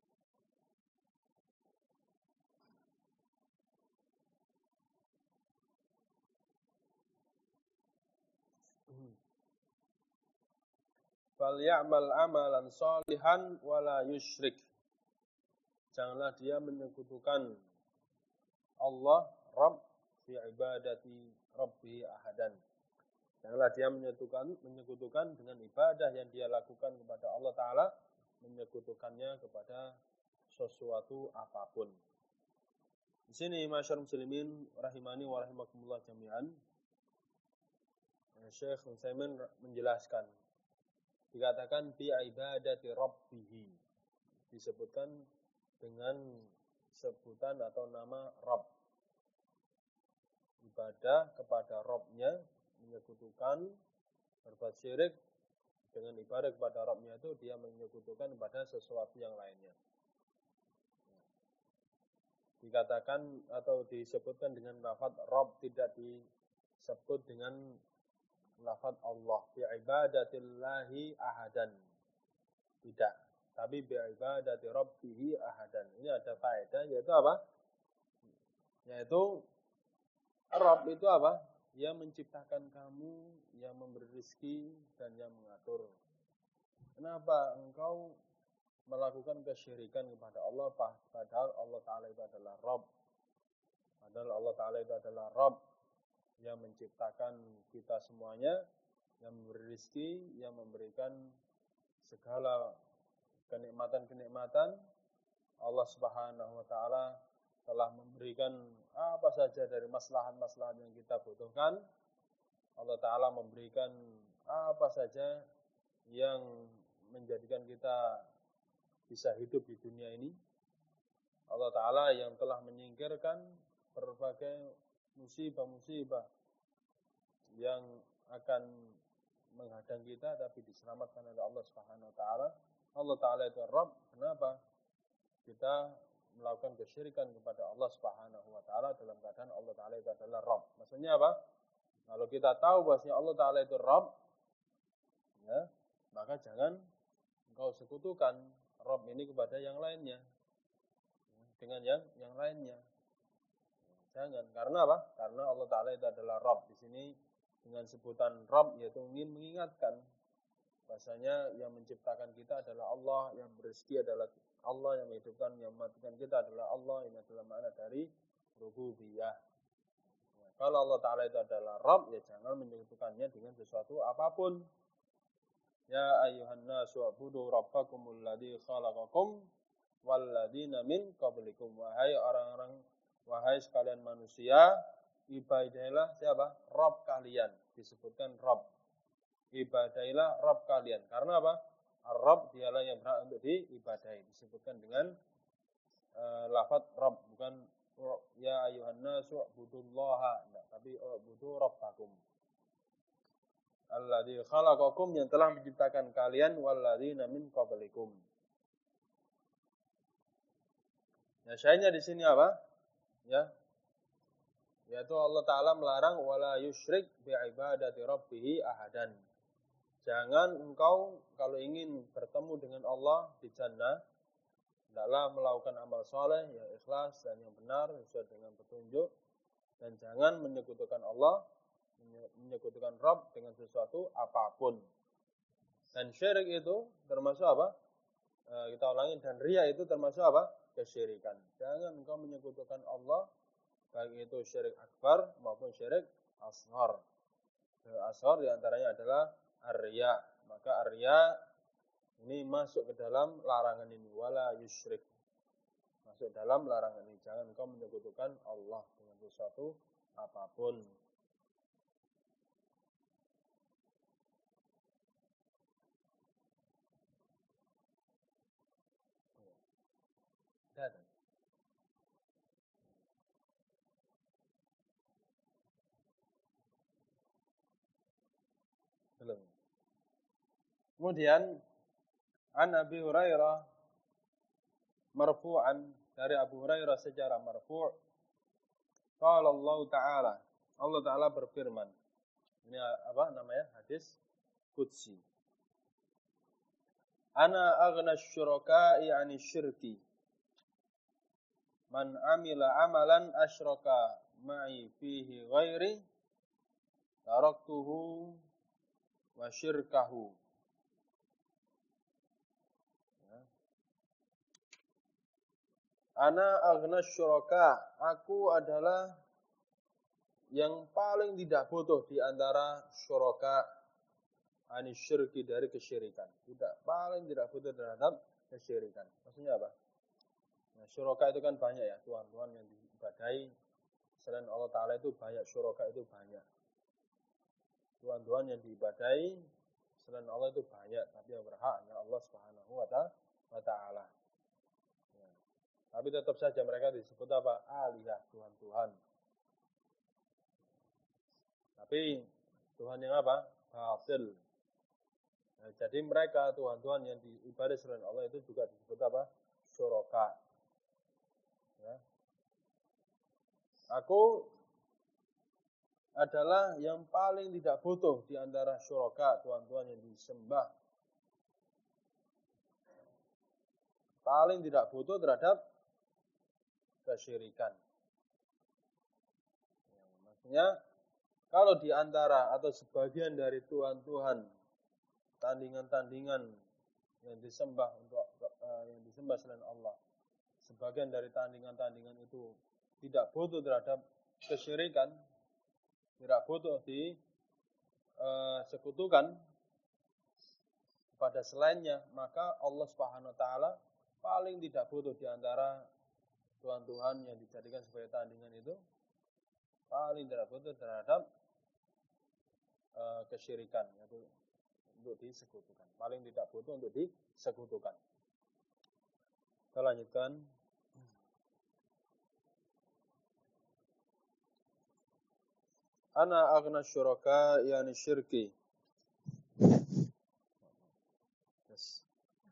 Fal ya'mal amalan shalihan wala yusyrik. Janganlah dia menyekutukan Allah Rabb fi ibadati Rabbi ahadan. Janganlah dia menyekutukan menyekutukan dengan ibadah yang dia lakukan kepada Allah Ta'ala, menyekutukannya kepada sesuatu apapun. Di sini masyarakat muslimin rahimani wa rahimakumullah jami'an, Syekh Utsaimin menjelaskan, dikatakan bi ibadati rabbihi, disebutkan dengan sebutan atau nama Rabb, ibadah kepada Rabbnya, menyekutukan, berbuat syirik dengan ibadah kepada Rabbnya itu dia menyekutukan pada sesuatu yang lainnya. Dikatakan atau disebutkan dengan lafaz Rabb, tidak disebut dengan lafaz Allah. Bi ibadatillahi ahadan, tidak, tapi bi ibadati rabbihi ahadan. Ini ada faedah, yaitu apa? Yaitu Rabb itu apa? Yang menciptakan kamu, yang memberi rezeki dan yang mengatur. Kenapa engkau melakukan kesyirikan kepada Allah, padahal Allah Ta'ala itu adalah Rabb? Padahal Allah Ta'ala itu adalah Rabb yang menciptakan kita semuanya, yang memberi rezeki, yang memberikan segala kenikmatan-kenikmatan. Allah Subhanahu wa Ta'ala telah memberikan apa saja dari maslahat-maslahat yang kita butuhkan. Allah Ta'ala memberikan apa saja yang menjadikan kita bisa hidup di dunia ini. Allah Ta'ala yang telah menyingkirkan berbagai musibah-musibah yang akan menghadang kita, tapi diselamatkan oleh Allah Subhanahu wa Ta'ala. Allah Ta'ala itu Rabb. Kenapa kita melakukan kesyirikan kepada Allah Subhanahu wa Ta'ala dalam keadaan Allah Ta'ala itu adalah Rabb? Maksudnya apa? Kalau kita tahu bahwasanya Allah Ta'ala itu Rabb, ya, maka jangan engkau sekutukan Rabb ini kepada yang lainnya, dengan yang yang lainnya. Jangan. Karena apa? Karena Allah Ta'ala itu adalah Rabb. Di sini dengan sebutan Rabb, yaitu ingin mengingatkan bahasanya yang menciptakan kita adalah Allah, yang berezeki adalah Allah, yang menghidupkan, yang mematikan kita adalah Allah. Ini adalah makna dari rububiyah. Ya, kalau Allah Ta'ala itu adalah Rabb, ya jangan menyekutukannya dengan sesuatu apapun. Ya ayyuhan nasu u'budu rabbakumul ladzi khalaqakum wal ladzina min qablikum. Wahai orang-orang, wahai sekalian manusia, ibadailah siapa? Rabb kalian. Disebutkan Rabb. Ibadailah Rabb kalian. Karena apa? Ar-Rabb dialah yang berhak untuk diibadahi. Disebutkan dengan uh, lafaz Rabb, bukan ya ayuhan nasu u'budullaha, tapi u'budu rabbakum alladzi khalaqakum, yang telah menciptakan kalian, walladzina min qablikum. Ya, syahidnya di sini apa? Ya, yaitu Allah Ta'ala melarang wala yusyrik bi ibadati rabbih ahadan. Jangan engkau kalau ingin bertemu dengan Allah di jannah, hendaklah melakukan amal soleh yang ikhlas dan yang benar sesuai dengan petunjuk, dan jangan menyekutukan Allah, menyekutukan Rabb dengan sesuatu apapun. Dan syirik itu termasuk apa? E, kita ulangi, dan riya itu termasuk apa? Kesyirikan. Jangan engkau menyekutukan Allah, baik itu syirik akbar maupun syirik asghar. Syirik asghar diantaranya adalah ar-riya. Maka ar-riya ini masuk ke dalam larangan ini, wala yusyrik. Masuk dalam larangan ini. Jangan engkau menyekutukan Allah dengan sesuatu apapun. Dan belum. Kemudian an Abi Hurairah marfu'an, dari Abu Hurairah secara marfu', qala Allah Ta'ala, Allah Ta'ala berfirman. Ini apa namanya? Hadis qudsi. Ana aghna syuraka'i 'ani syirki. Man 'amila 'amalan asyraka ma'i fihi ghairi taraktuhu wa syirkahu. Ana aghna syuraka, aku adalah yang paling tidak butuh di antara syuraka ani syirki, dari kesyirikan. Tidak, paling tidak butuh terhadap kesyirikan. Maksudnya apa? Nah, syuraka itu kan banyak ya, tuhan-tuhan yang diibadahi selain Allah Ta'ala itu banyak, syuraka itu banyak. Tuhan-tuhan yang diibadahi selain Allah itu banyak, tapi yang berhak hanya Allah Subhanahu wa Ta'ala. Tapi tetap saja mereka disebut apa? Alihah, Tuhan-Tuhan. Tapi Tuhan yang apa? Batil. Nah, jadi mereka Tuhan-Tuhan yang diibadahi selain Allah itu juga disebut apa? Syuraka. Ya. Aku adalah yang paling tidak butuh di antara syuraka, Tuhan-Tuhan yang disembah. Paling tidak butuh terhadap kesyirikan. Ya, maksudnya kalau di antara atau sebagian dari Tuhan-Tuhan, tandingan-tandingan yang disembah untuk uh, yang disembah selain Allah, sebagian dari tandingan-tandingan itu tidak butuh terhadap kesyirikan, tidak butuh di uh, sekutukan kepada selainnya, maka Allah Subhanahu wa Ta'ala paling tidak butuh di antara Tuhan-Tuhan yang dijadikan sebagai tandingan itu, paling tidak butuh terhadap uh, kesyirikan, yaitu untuk disekutukan. Paling tidak butuh untuk disekutukan. Kita lanjutkan. Ana aghna syuraka yani syirki. Yes.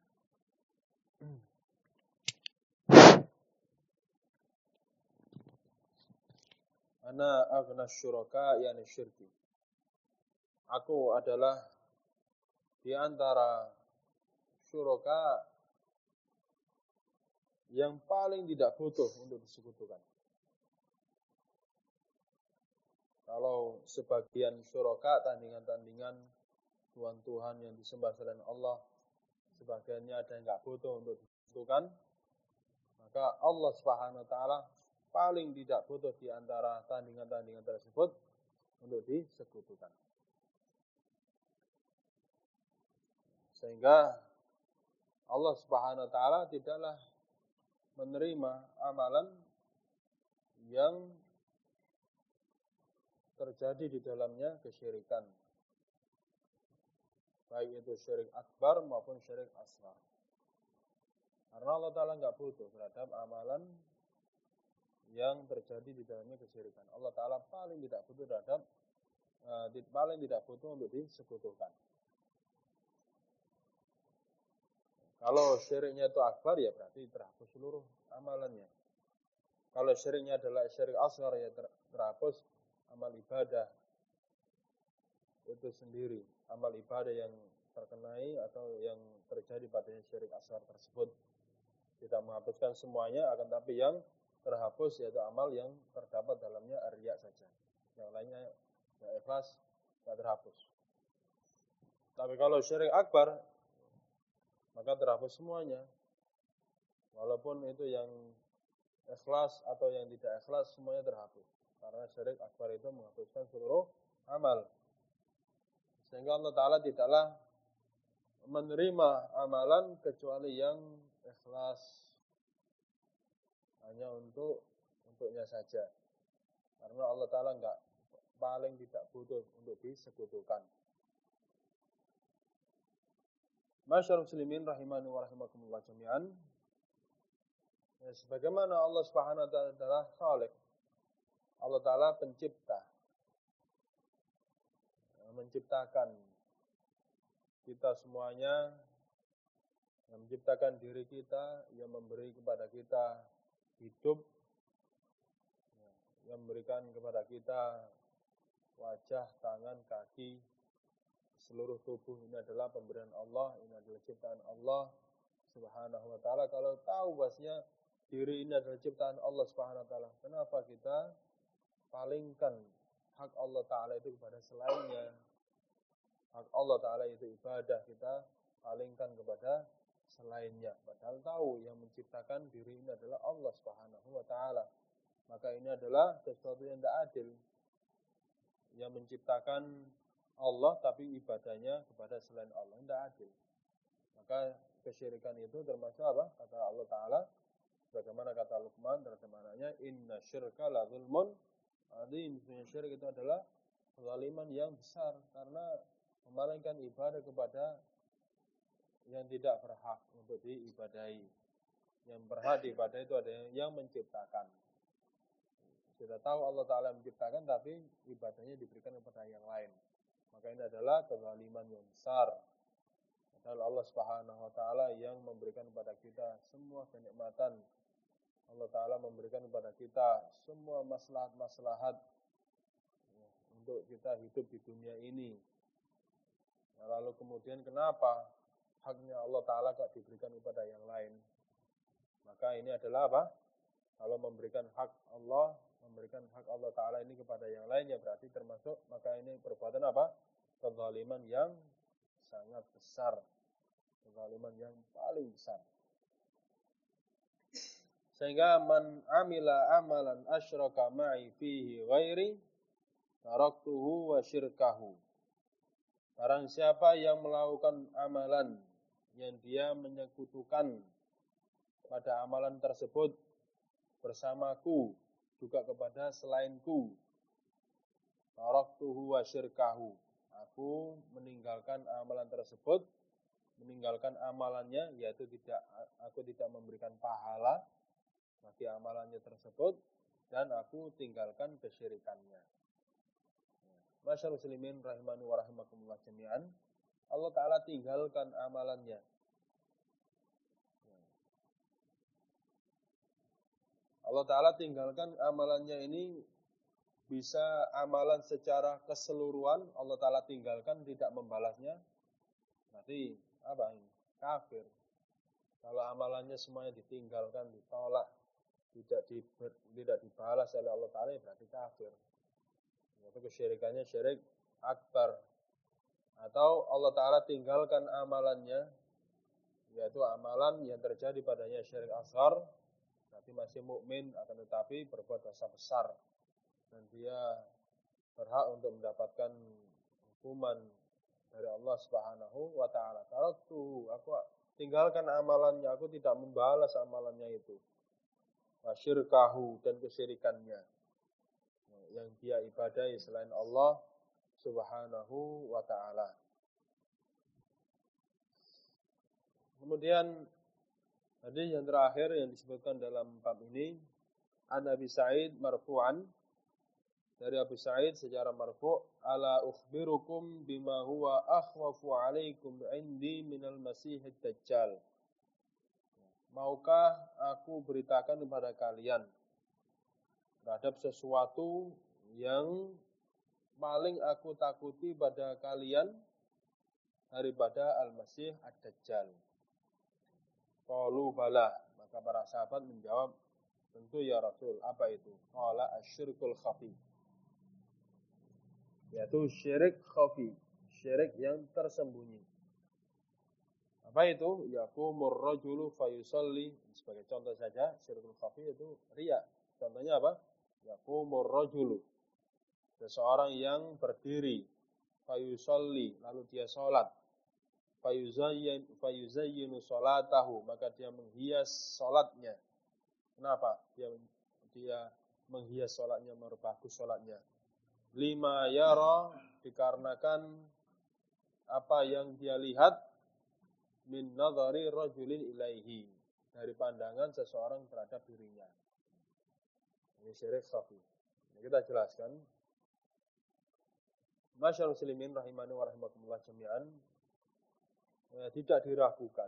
Ana aghna syuraka yani syirki. Aku adalah di antara syuraka yang paling tidak butuh untuk disekutukan. Kalau sebagian syuraka, tandingan-tandingan Tuhan-Tuhan yang disembah selain Allah, sebagiannya ada yang tidak butuh untuk disekutukan, maka Allah Subhanahu wa Ta'ala paling tidak butuh di antara tandingan-tandingan tersebut untuk disekutukan. Sehingga Allah Subhanahu wa Ta'ala tidaklah menerima amalan yang terjadi di dalamnya kesyirikan, baik itu syirik akbar maupun syirik asghar. Karena Allah Ta'ala enggak butuh terhadap amalan yang terjadi di dalamnya kesyirikan. Allah Ta'ala paling tidak butuh terhadap uh, paling tidak butuh untuk disekutukan. Kalau syiriknya itu akbar, ya berarti terhapus seluruh amalannya. Kalau syiriknya adalah syirik asghar, ya ter- terhapus amal ibadah. itu sendiri, amal ibadah yang terkenai atau yang terjadi padanya syirik asghar tersebut. Tidak menghapuskan semuanya, akan tapi yang terhapus yaitu amal yang terdapat dalamnya riya saja. Yang lainnya yang ikhlas tidak terhapus. Tapi kalau syirik akbar, maka terhapus semuanya. Walaupun itu yang ikhlas atau yang tidak ikhlas, semuanya terhapus. Karena syirik akbar itu menghapuskan seluruh amal. Sehingga Allah Ta'ala tidaklah menerima amalan kecuali yang ikhlas, hanya untuk untuknya saja. Karena Allah Ta'ala enggak, paling tidak butuh untuk disekutukan. Masyaallah muslimin rahimani wa rahimakumullah jami'an. Ya, sebagaimana Allah Subhanahu wa taala adalah Khaliq. Allah Ta'ala pencipta. Menciptakan kita semuanya, yang menciptakan diri kita, yang memberi kepada kita hidup, yang memberikan kepada kita wajah, tangan, kaki, seluruh tubuh. Ini adalah pemberian Allah, ini adalah ciptaan Allah Subhanahu wa taala. Kalau tahu bahasanya diri ini adalah ciptaan Allah Subhanahu wa taala, kenapa kita palingkan hak Allah Ta'ala itu kepada selainnya? Hak Allah Ta'ala itu ibadah, kita palingkan kepada selainnya. Padahal tahu yang menciptakan diri ini adalah Allah Subhanahu wa taala. Maka ini adalah sesuatu yang tidak adil. Yang menciptakan Allah tapi ibadahnya kepada selain Allah, tidak adil. Maka kesyirikan itu termasuk apa? Kata Allah Ta'ala, bagaimana kata Luqman terhadap anaknya, inna syirka la zulmun adzim. Syirik itu adalah kezaliman yang besar, karena memalingkan ibadah kepada yang tidak berhak untuk diibadahi. Yang berhak diibadahi itu ada yang menciptakan. Kita tahu Allah Ta'ala menciptakan, tapi ibadahnya diberikan kepada yang lain. Maka ini adalah kezaliman yang besar. Padahal Allah Subhanahu wa taala yang memberikan kepada kita semua kenikmatan. Allah Ta'ala memberikan kepada kita semua maslahat-maslahat ya, untuk kita hidup di dunia ini. Lalu kemudian kenapa haknya Allah Ta'ala kok diberikan kepada yang lain? Maka ini adalah apa? Kalau memberikan hak Allah, memberikan hak Allah Ta'ala ini kepada yang lain, ya berarti termasuk, maka ini perbuatan apa? Kezaliman yang sangat besar. Kezaliman yang paling besar. Sehingga man amila amalan asyraka ma'i fihi ghairi taraktuhu wa syirkahu. Barang siapa yang melakukan amalan yang dia menyekutukan pada amalan tersebut bersamaku, juga kepada selainku, taraktuhu wa syirkahu. Aku meninggalkan amalan tersebut, meninggalkan amalannya, yaitu tidak, aku tidak memberikan pahala bagi amalannya tersebut, dan aku tinggalkan kesyirikannya. Masyaallah muslimin rahimani wa rahimakumullah jami'an. Allah Ta'ala tinggalkan amalannya. Allah Ta'ala tinggalkan amalannya ini, bisa amalan secara keseluruhan Allah Ta'ala tinggalkan, tidak membalasnya. Berarti apa ini? Kafir. Kalau amalannya semuanya ditinggalkan, ditolak, tidak di, tidak dibalas oleh Allah Ta'ala, berarti kafir. Itu kesyirikannya syirik akbar. Atau Allah Ta'ala tinggalkan amalannya, yaitu amalan yang terjadi padanya syirik asghar, berarti masih mukmin, akan tetapi berbuat dosa besar, dan dia berhak untuk mendapatkan hukuman dari Allah Subhanahu wa taala. Taraktu, aku tinggalkan amalannya, aku tidak membalas amalannya itu. Wa syirkahu, dan kesyirikannya yang dia ibadahi selain Allah Subhanahu wa taala. Kemudian hadis yang terakhir yang disebutkan dalam bab ini, an Abi Sa'id marfu'an, dari Abu Sa'id secara marfu', ala ukhbirukum bima huwa akhwafu alaikum indi minal masihid dajjal. Maukah aku beritakan kepada kalian terhadap sesuatu yang paling aku takuti pada kalian daripada Al-Masih Ad-Dajjal. Qalu bala, maka para sahabat menjawab, tentu ya Rasul. Apa itu? Qala asyirkul khafi, yaitu syirik khafi, syirik yang tersembunyi. Apa itu? Yaqumur rajulu fayusalli, sebagai contoh saja, syirkul khafi itu riya. Contohnya apa? Yaqumur rajulu, seseorang yang berdiri, fayusalli, lalu dia salat, fayuzayyin fayuzayyinu salatahu, maka dia menghias salatnya. Kenapa? Dia dia menghias salatnya, memperbagus salatnya. Lima yara, dikarenakan apa yang dia lihat, min nadhari rajulin ilaihi, dari pandangan seseorang terhadap dirinya. Ini syirik khafi. Ini kita jelaskan. Masyaallah muslimin rahimani wa rahimakumullah jami'an, eh, tidak diragukan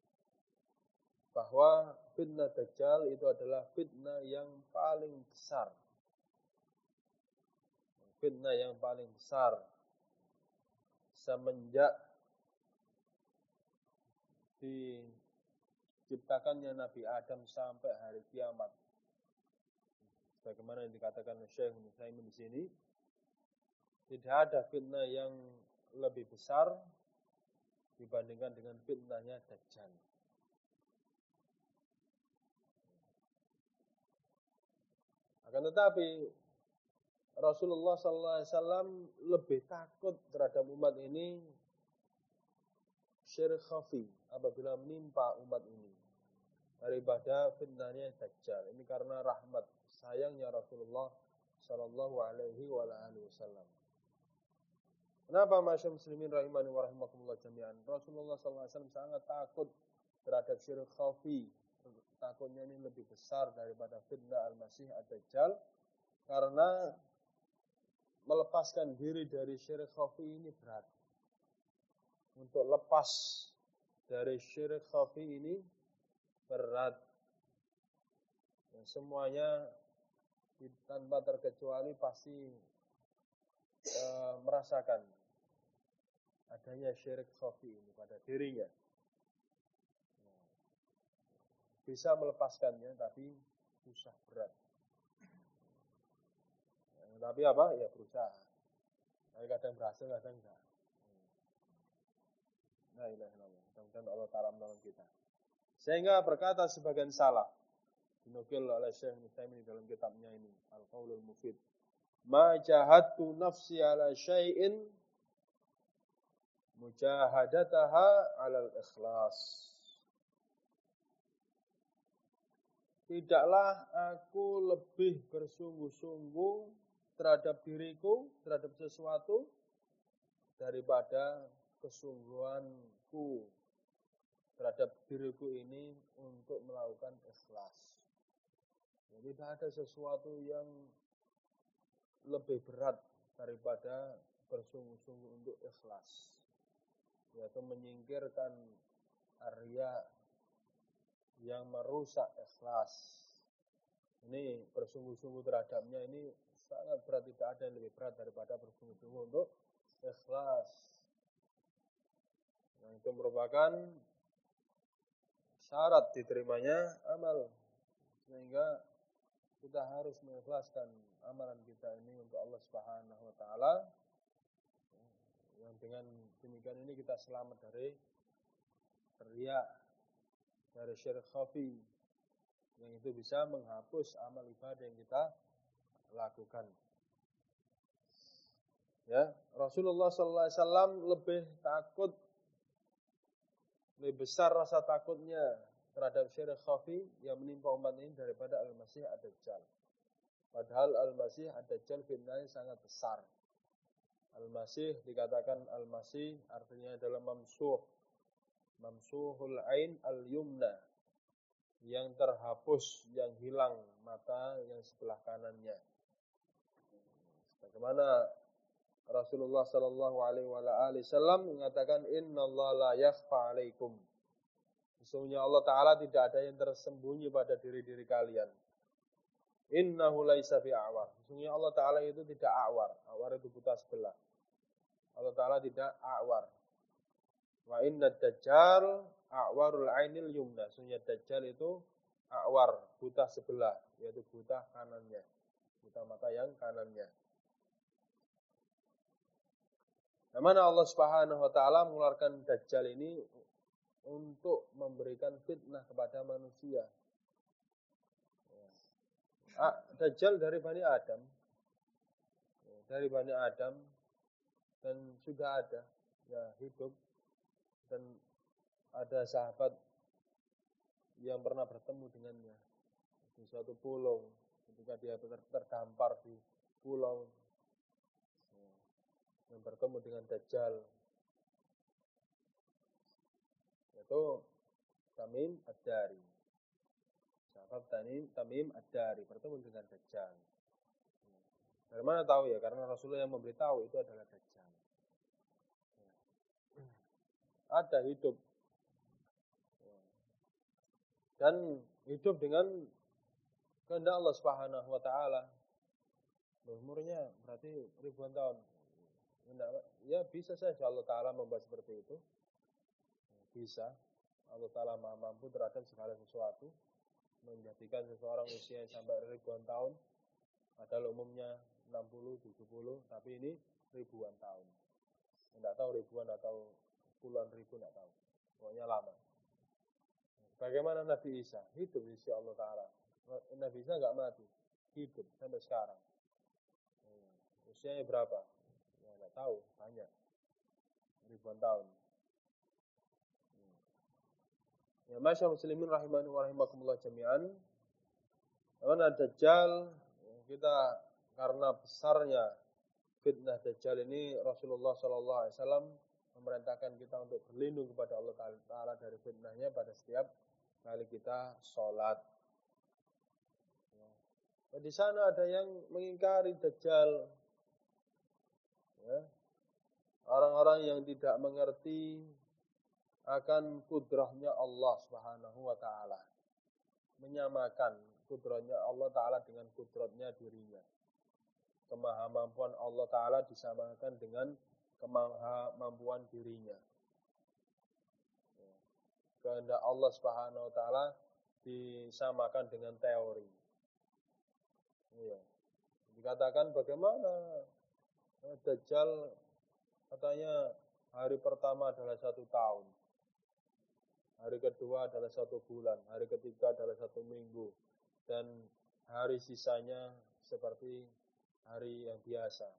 bahwa fitnah Dajjal itu adalah fitnah yang paling besar. Fitnah yang paling besar semenjak diciptakannya Nabi Adam sampai hari kiamat. Bagaimana yang dikatakan Syekh Nusaimin di sini, tidak ada fitnah yang lebih besar dibandingkan dengan fitnahnya Dajjal. Akan tetapi Rasulullah sallallahu alaihi wasallam lebih takut terhadap umat ini syirik khafi apabila menimpa umat ini daripada fitnahnya Dajjal. Ini karena rahmat sayangnya Rasulullah sallallahu alaihi wasallam. Kenapa masyaallah muslimin rahimani wa rahimakumullah jami'an? Rasulullah sallallahu alaihi wasallam sangat takut terhadap syirik khafi. Takutnya ini lebih besar daripada fitnah Al-Masih Ad-Dajjal, karena melepaskan diri dari syirik khafi ini berat. Untuk lepas dari syirik khafi ini berat. Ya, semuanya tanpa terkecuali pasti e, merasakan adanya syirik khafi ini pada dirinya. Bisa melepaskannya, tapi susah, berat. Ya, tapi apa? Ya berusaha. Tapi kadang berhasil, kadang enggak. Nah, ilaha illallah. Mudah-mudahan Allah Ta'ala menolong kita. Sehingga berkata sebagian salaf, dinukil oleh Syekh Nusaimin dalam kitabnya ini, Al-Qaulul Mufid, ma jahadtu nafsi ala syai'in mujahadataha alal ikhlas. Tidaklah aku lebih bersungguh-sungguh terhadap diriku, terhadap sesuatu, daripada kesungguhanku terhadap diriku ini untuk melakukan ikhlas. Jadi tidak ada sesuatu yang lebih berat daripada bersungguh-sungguh untuk ikhlas, yaitu menyingkirkan riya yang merusak ikhlas. Ini bersungguh-sungguh terhadapnya ini sangat berat, tidak ada yang lebih berat daripada bersungguh-sungguh untuk ikhlas. Yang itu merupakan syarat diterimanya amal. Sehingga kita harus mengikhlaskan amalan kita ini untuk Allah Subhanahu wa taala. Yang dengan demikian ini kita selamat dari riya, dari syirik khafi, yang itu bisa menghapus amal ibadah yang kita lakukan. Ya, Rasulullah sallallahu alaihi wasallam lebih takut, lebih besar rasa takutnya terhadap syirik khafi yang menimpa umat ini daripada Al-Masih Ad-Dajjal. Padahal Al-Masih Ad-Dajjal fitnahnya sangat besar. Al-Masih dikatakan Al-Masih artinya adalah mamsuh. Mamsuhul ain al-yumna, yang terhapus, yang hilang mata yang sebelah kanannya. Bagaimana Rasulullah sallallahu alaihi wasallam mengatakan, innallaha la yakhfa 'alaikum. Sesungguhnya Allah Ta'ala tidak ada yang tersembunyi pada diri-diri kalian. Innahu laisa bi'awar. Sesungguhnya Allah Ta'ala itu tidak awar. Awar itu buta sebelah. Allah Ta'ala tidak awar. Wa inna dajjal a'warul ainil yumna. Sesungguhnya dajjal itu awar, buta sebelah, yaitu buta kanannya. Buta mata yang kanannya. Nah, mana Allah Subhanahu wa taala mengeluarkan dajjal ini untuk memberikan fitnah kepada manusia. Ah, dajjal dari Bani Adam. Dari Bani Adam dan sudah ada ya hidup dan ada sahabat yang pernah bertemu dengannya di suatu pulau ketika dia terdampar di pulau yang bertemu dengan Dajjal, yaitu Tamim Ad-Dari. Sahabat Tamim, Tamim Ad-Dari bertemu dengan Dajjal. Dari mana tahu ya? Karena Rasulullah yang memberitahu itu adalah Dajjal. Ada hidup dan hidup dengan kehendak Allah Subhanahu wa taala. Umurnya berarti ribuan tahun. Ya bisa saja Allah Ta'ala membuat seperti itu. Bisa. Allah Ta'ala maha mampu terhadap segala sesuatu. Menjadikan seseorang usia sampai ribuan tahun. Padahal umumnya enam puluh, tujuh puluh. Tapi ini ribuan tahun. Tidak tahu ribuan atau puluhan ribu, tidak tahu. Pokoknya lama. Bagaimana Nabi Isa? Hidup insya Allah Ta'ala. Nabi Isa nggak mati. Hidup sampai sekarang. Usianya berapa? Ya, nggak tahu, banyak, ribuan tahun. Ya, masyaallah muslimin rahimani wa rahimakumullah jami'an. Karena Dajjal, kita karena besarnya fitnah Dajjal ini, Rasulullah Shallallahu Alaihi Wasallam memerintahkan kita untuk berlindung kepada Allah Taala dari fitnahnya pada setiap kali kita sholat. Ya. Di sana ada yang mengingkari Dajjal. Ya. Orang-orang yang tidak mengerti akan kudrahnya Allah Subhanahu wa taala. Menyamakan kudrahnya Allah Taala dengan kudratnya dirinya. Kemahamampuan Allah Taala disamakan dengan kemahamampuan dirinya. Kehendak Allah Subhanahu wa taala disamakan dengan teori. Ya. Dikatakan bagaimana Dajjal katanya hari pertama adalah satu tahun, hari kedua adalah satu bulan, hari ketiga adalah satu minggu, dan hari sisanya seperti hari yang biasa.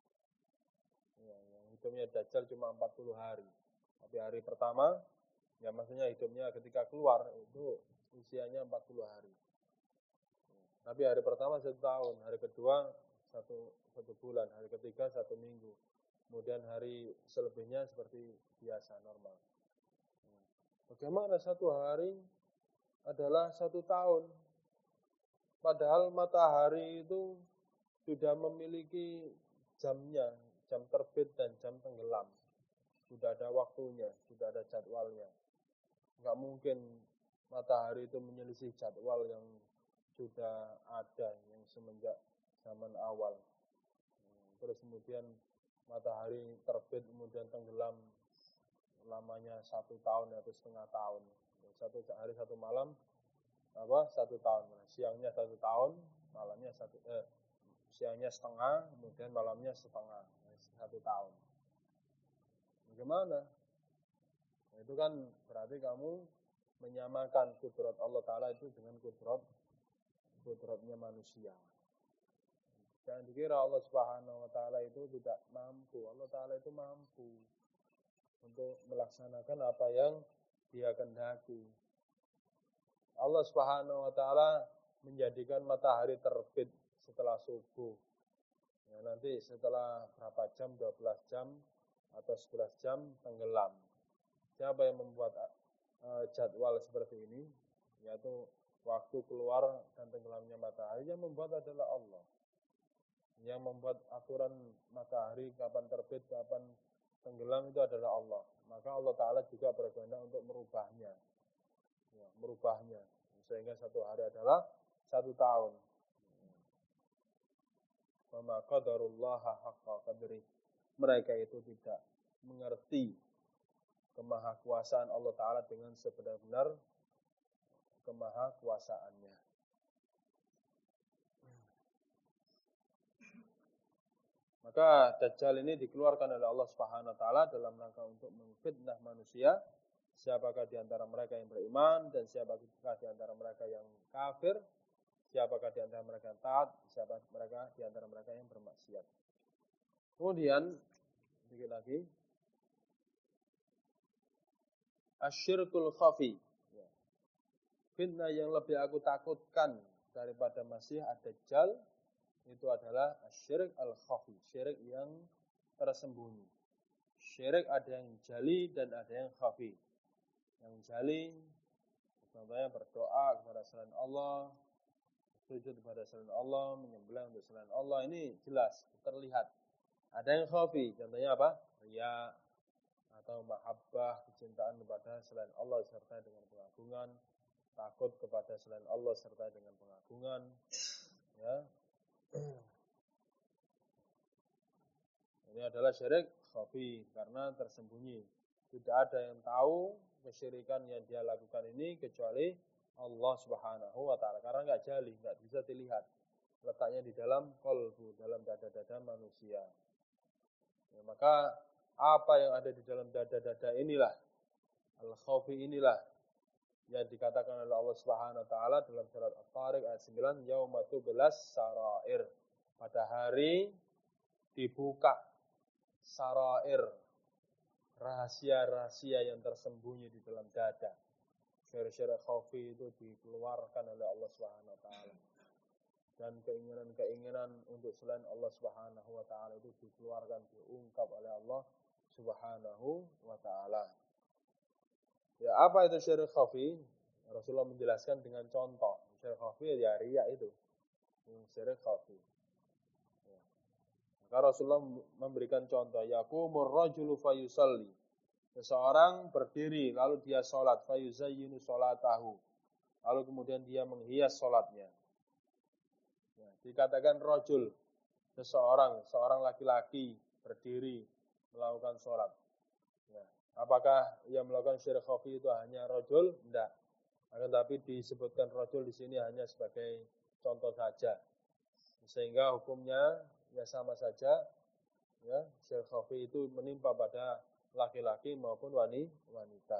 Ya, yang hidupnya Dajjal cuma empat puluh hari. Tapi hari pertama, ya maksudnya hidupnya ketika keluar itu usianya empat puluh hari. Ya, tapi hari pertama satu tahun, hari kedua satu satu bulan, hari ketiga satu minggu, kemudian hari selebihnya seperti biasa normal. Bagaimana satu hari adalah satu tahun, padahal matahari itu sudah memiliki jamnya, jam terbit dan jam tenggelam, sudah ada waktunya, sudah ada jadwalnya. Enggak mungkin matahari itu menyelisih jadwal yang sudah ada yang semenjak zaman awal. Terus kemudian matahari terbit kemudian tenggelam lamanya satu tahun atau setengah tahun. Satu hari satu malam apa satu tahun. Siangnya satu tahun, malamnya satu eh, siangnya setengah, kemudian malamnya setengah, satu tahun. Bagaimana? Nah, itu kan berarti kamu menyamakan kudrat Allah Ta'ala itu dengan kudrat kudratnya manusia. Jangan dikira Allah Subhanahu wa taala itu tidak mampu. Allah Ta'ala itu mampu untuk melaksanakan apa yang Dia kehendaki. Allah Subhanahu wa taala menjadikan matahari terbit setelah subuh. Ya, nanti setelah berapa jam, dua belas jam atau sebelas jam tenggelam. Siapa yang membuat uh, jadwal seperti ini? Yaitu waktu keluar dan tenggelamnya matahari, yang membuat adalah Allah. Yang membuat aturan matahari kapan terbit, kapan tenggelam itu adalah Allah. Maka Allah Ta'ala juga berkehendak untuk merubahnya. Ya, merubahnya. Sehingga satu hari adalah satu tahun. wa ma qadarullaha haqqa qadri. Mereka itu tidak mengerti kemahakuasaan Allah Ta'ala dengan sebenar-benar kemahakuasaannya. Maka Dajjal ini dikeluarkan oleh Allah Subhanahu wa taala dalam rangka untuk memfitnah manusia, siapakah di antara mereka yang beriman dan siapakah di antara mereka yang kafir, siapakah di antara mereka yang taat, siapakah mereka di antara mereka yang bermaksiat. Kemudian sedikit lagi asyirkul khafi. Fitnah yang lebih aku takutkan daripada Masih ad-Dajjal itu adalah syirik al-khafi, syirik yang tersembunyi. Syirik ada yang jali dan ada yang khafi. Yang jali contohnya berdoa kepada selain Allah, sujud kepada selain Allah, menyembelih untuk selain Allah, ini jelas terlihat. Ada yang khafi, contohnya apa? Riya atau mahabbah, kecintaan kepada selain Allah serta dengan pengagungan, takut kepada selain Allah serta dengan pengagungan, ya. Ini adalah syirik khafi karena tersembunyi. Tidak ada yang tahu kesyirikan yang dia lakukan ini kecuali Allah Subhanahu wa taala. Karena enggak jali, enggak bisa dilihat. Letaknya di dalam qalbu, dalam dada-dada manusia. Ya, maka apa yang ada di dalam dada-dada inilah, al-khafi inilah yang dikatakan oleh Allah Subhanahu wa taala dalam surat At-Tariq ayat sembilan, yauma tublas sarair. Pada hari dibuka sarair, rahasia-rahasia yang tersembunyi di dalam dada. Syirik-syirik khafi itu dikeluarkan oleh Allah Subhanahu wa taala. Dan keinginan-keinginan untuk selain Allah Subhanahu wa taala itu dikeluarkan, diungkap oleh Allah Subhanahu wa taala. Ya, apa itu syirik khafi? Rasulullah menjelaskan dengan contoh. Syirik khafi ya riya itu. Syirik khafi. Ya. Maka Rasulullah memberikan contoh, yaqumur rajulu fayusalli. Seseorang berdiri lalu dia salat, fayuzayyinu salatahu. Lalu kemudian dia menghias salatnya. Ya, dikatakan rajul, seseorang, seorang laki-laki berdiri melakukan salat. Ya. Apakah yang melakukan syirik khafi itu hanya rajul? Tidak. Akan tapi disebutkan rajul di sini hanya sebagai contoh saja. Sehingga hukumnya ya sama saja. Ya, syirik khafi itu menimpa pada laki-laki maupun wanita.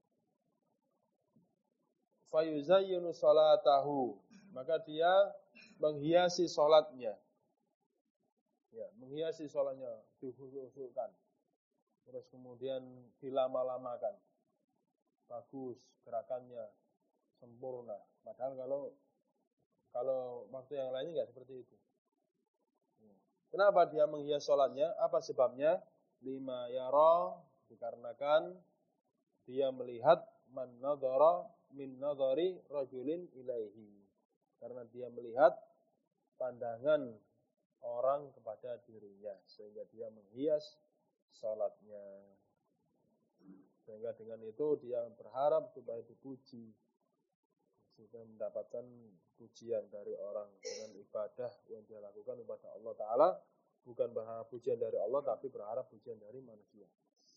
Fayuzayyinu salatahu. Maka dia menghiasi salatnya. Ya, menghiasi salatnya, dikhusyukkan. Terus kemudian dilama-lamakan. Bagus gerakannya, sempurna. Padahal kalau kalau waktu yang lainnya enggak seperti itu. Kenapa dia menghias salatnya? Apa sebabnya? Lima yara, dikarenakan dia melihat man nadhara min nadhari rajulin ilaihi. Karena dia melihat pandangan orang kepada dirinya, sehingga dia menghias salatnya. Sehingga dengan itu dia berharap supaya dipuji, supaya mendapatkan pujian dari orang dengan ibadah yang dia lakukan kepada Allah Ta'ala. Bukan berharap pujian dari Allah, tapi berharap pujian dari manusia.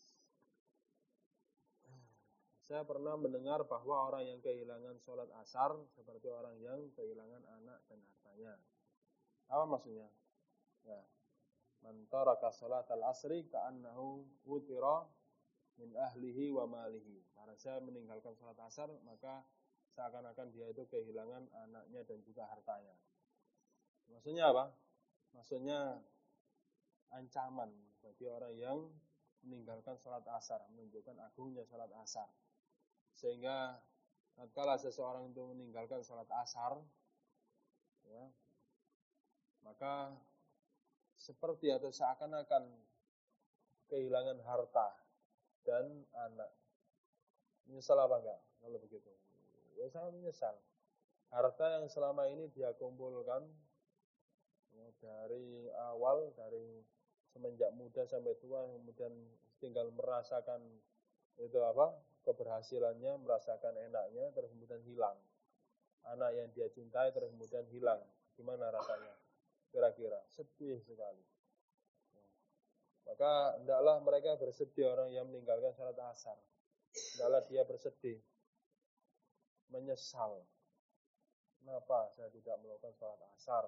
Saya pernah mendengar bahwa orang yang kehilangan sholat asar seperti orang yang kehilangan anak dan hartanya. Apa maksudnya? Ya. Man taraka sholat al-asri ka'annahu wutira min ahlihi wa malihi. Karena saya meninggalkan sholat asar, maka seakan-akan dia itu kehilangan anaknya dan juga hartanya. Maksudnya apa? Maksudnya ancaman bagi orang yang meninggalkan sholat asar, menunjukkan agungnya sholat asar. Sehingga tatkala seseorang itu meninggalkan sholat asar, ya, maka seperti atau seakan-akan kehilangan harta dan anak. Menyesal apa enggak kalau begitu? Ya sangat menyesal. Harta yang selama ini dia kumpulkan, ya, dari awal, dari semenjak muda sampai tua, kemudian tinggal merasakan itu apa keberhasilannya, merasakan enaknya, terus kemudian hilang. Anak yang dia cintai terus kemudian hilang. Gimana rasanya? Itu kira-kira? Sedih sekali. Maka hendaklah mereka bersedih orang yang meninggalkan salat asar. Hendaklah dia bersedih, menyesal. Kenapa saya tidak melakukan salat asar?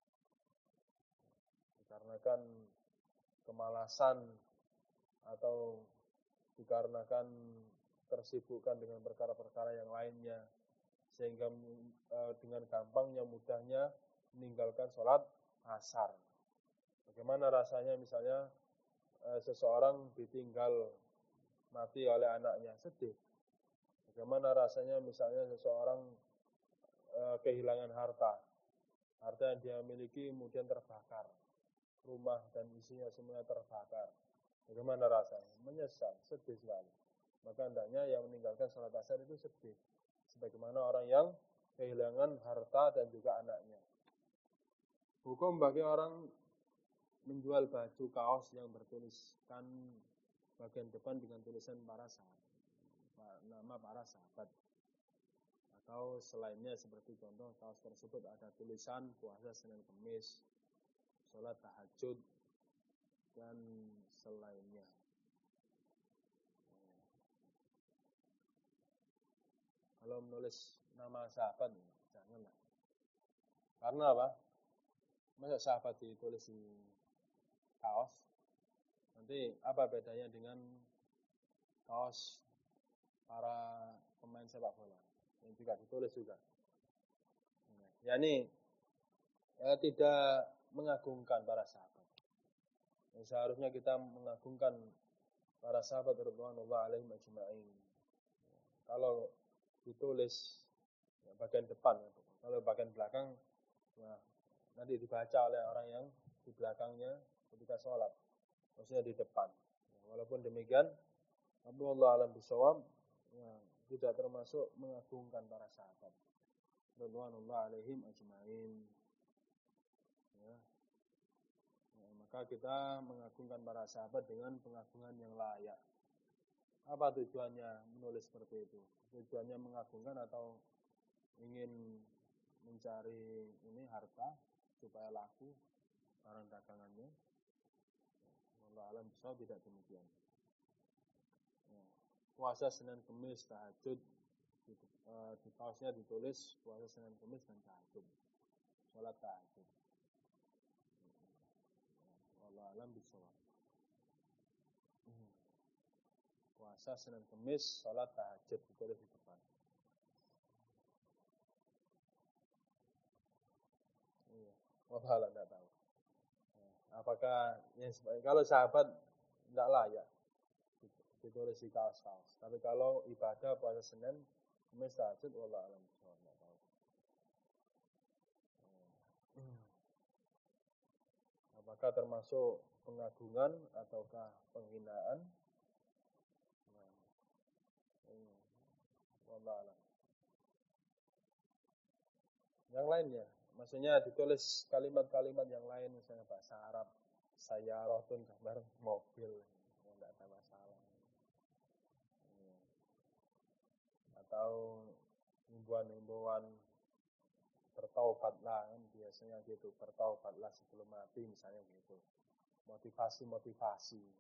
Dikarenakan kemalasan atau dikarenakan tersibukkan dengan perkara-perkara yang lainnya, sehingga e, dengan gampangnya, mudahnya meninggalkan sholat asar. Bagaimana rasanya misalnya e, seseorang ditinggal mati oleh anaknya, sedih. Bagaimana rasanya misalnya seseorang e, kehilangan harta, harta yang dia miliki kemudian terbakar, rumah dan isinya semuanya terbakar. Bagaimana rasanya? Menyesal, sedih sekali. Maka hendaknya yang meninggalkan sholat asar itu sedih, sebagaimana orang yang kehilangan harta dan juga anaknya. Hukum bagi orang menjual baju kaos yang bertuliskan bagian depan dengan tulisan para sahabat, nama para sahabat, atau selainnya, seperti contoh kaos tersebut ada tulisan puasa Senin Kamis, sholat tahajud, dan selainnya. Kalau menulis nama sahabat, janganlah. Karena apa? Masa sahabat ditulis di kaos? Nanti apa bedanya dengan kaos para pemain sepak bola yang juga ditulis juga? Ya ini ya, tidak mengagungkan para sahabat. Yang seharusnya kita mengagungkan para sahabat radhiyallahu alaihim ajma'in. Kalau ditulis ya, bagian depan, kalau bagian belakang, nah, nanti dibaca oleh orang yang di belakangnya ketika sholat, maksudnya di depan. Ya, walaupun demikian, wallahu a'lam bishawab, ya, tidak termasuk mengagungkan para sahabat radhiyallahu alaihim ajma'in. Ya. Ya, maka kita mengagungkan para sahabat dengan pengagungan yang layak. Apa tujuannya menulis seperti itu? Tujuannya mengagungkan atau ingin mencari ini harta supaya laku barang dagangannya? Wallahu a'lam bishawab, tidak demikian. Ya. Puasa Senin Kamis tahajud, di, uh, di kaosnya ditulis puasa Senin Kamis dan tahajud, sholat tahajud. Wallahu a'lam bishawab. Puasa Senin Kamis, sholat tahajud ditulis di depan. Iya, wallah tidak tahu. Apakah ya, kalau sahabat tidak layak ditulis di kaos-kaos. Tapi kalau ibadah puasa Senin Kamis tahajud, wallah alam bishawab, tidak tahu. Apakah termasuk pengagungan ataukah penghinaan? Wallah alam. Yang lainnya, maksudnya ditulis kalimat-kalimat yang lain, misalnya bahasa Arab, sayyarotun, gambar mobil, tidak ada masalah. Atau himbauan-himbauan bertaubatlah, kan biasanya gitu, bertaubatlah sebelum mati, misalnya gitu. Motivasi-motivasi.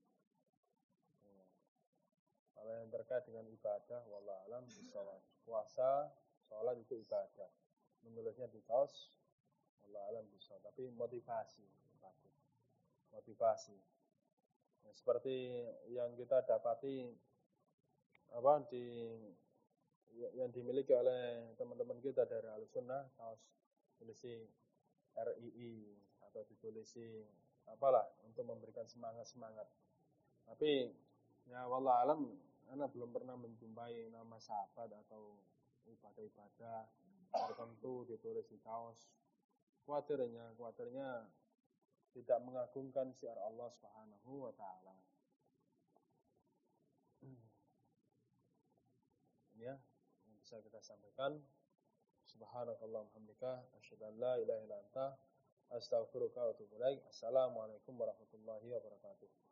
Kalau yang terkait dengan ibadah, wallah alam bishawab. Puasa, sholat itu ibadah. Menulisnya di kaos, wallah alam bishawab. Tapi motivasi, motivasi. Ya, seperti yang kita dapati apa di yang dimiliki oleh teman-teman kita dari Ahlussunnah, kaos tulisi R I I atau ditulisi apalah untuk memberikan semangat-semangat. Tapi ya wallah alam, Ana belum pernah menjumpai nama sahabat atau ibadah-ibadah tertentu ditulis di kaos. Kuatirnya, kuatirnya tidak mengagungkan syiar Allah Subhanahu wa taala. Ya, yang bisa kita sampaikan. Subhanakallahumma hamdika asyhadu an la ilaha illa anta astaghfiruka wa atubu ilaik. Assalamualaikum warahmatullahi wabarakatuh.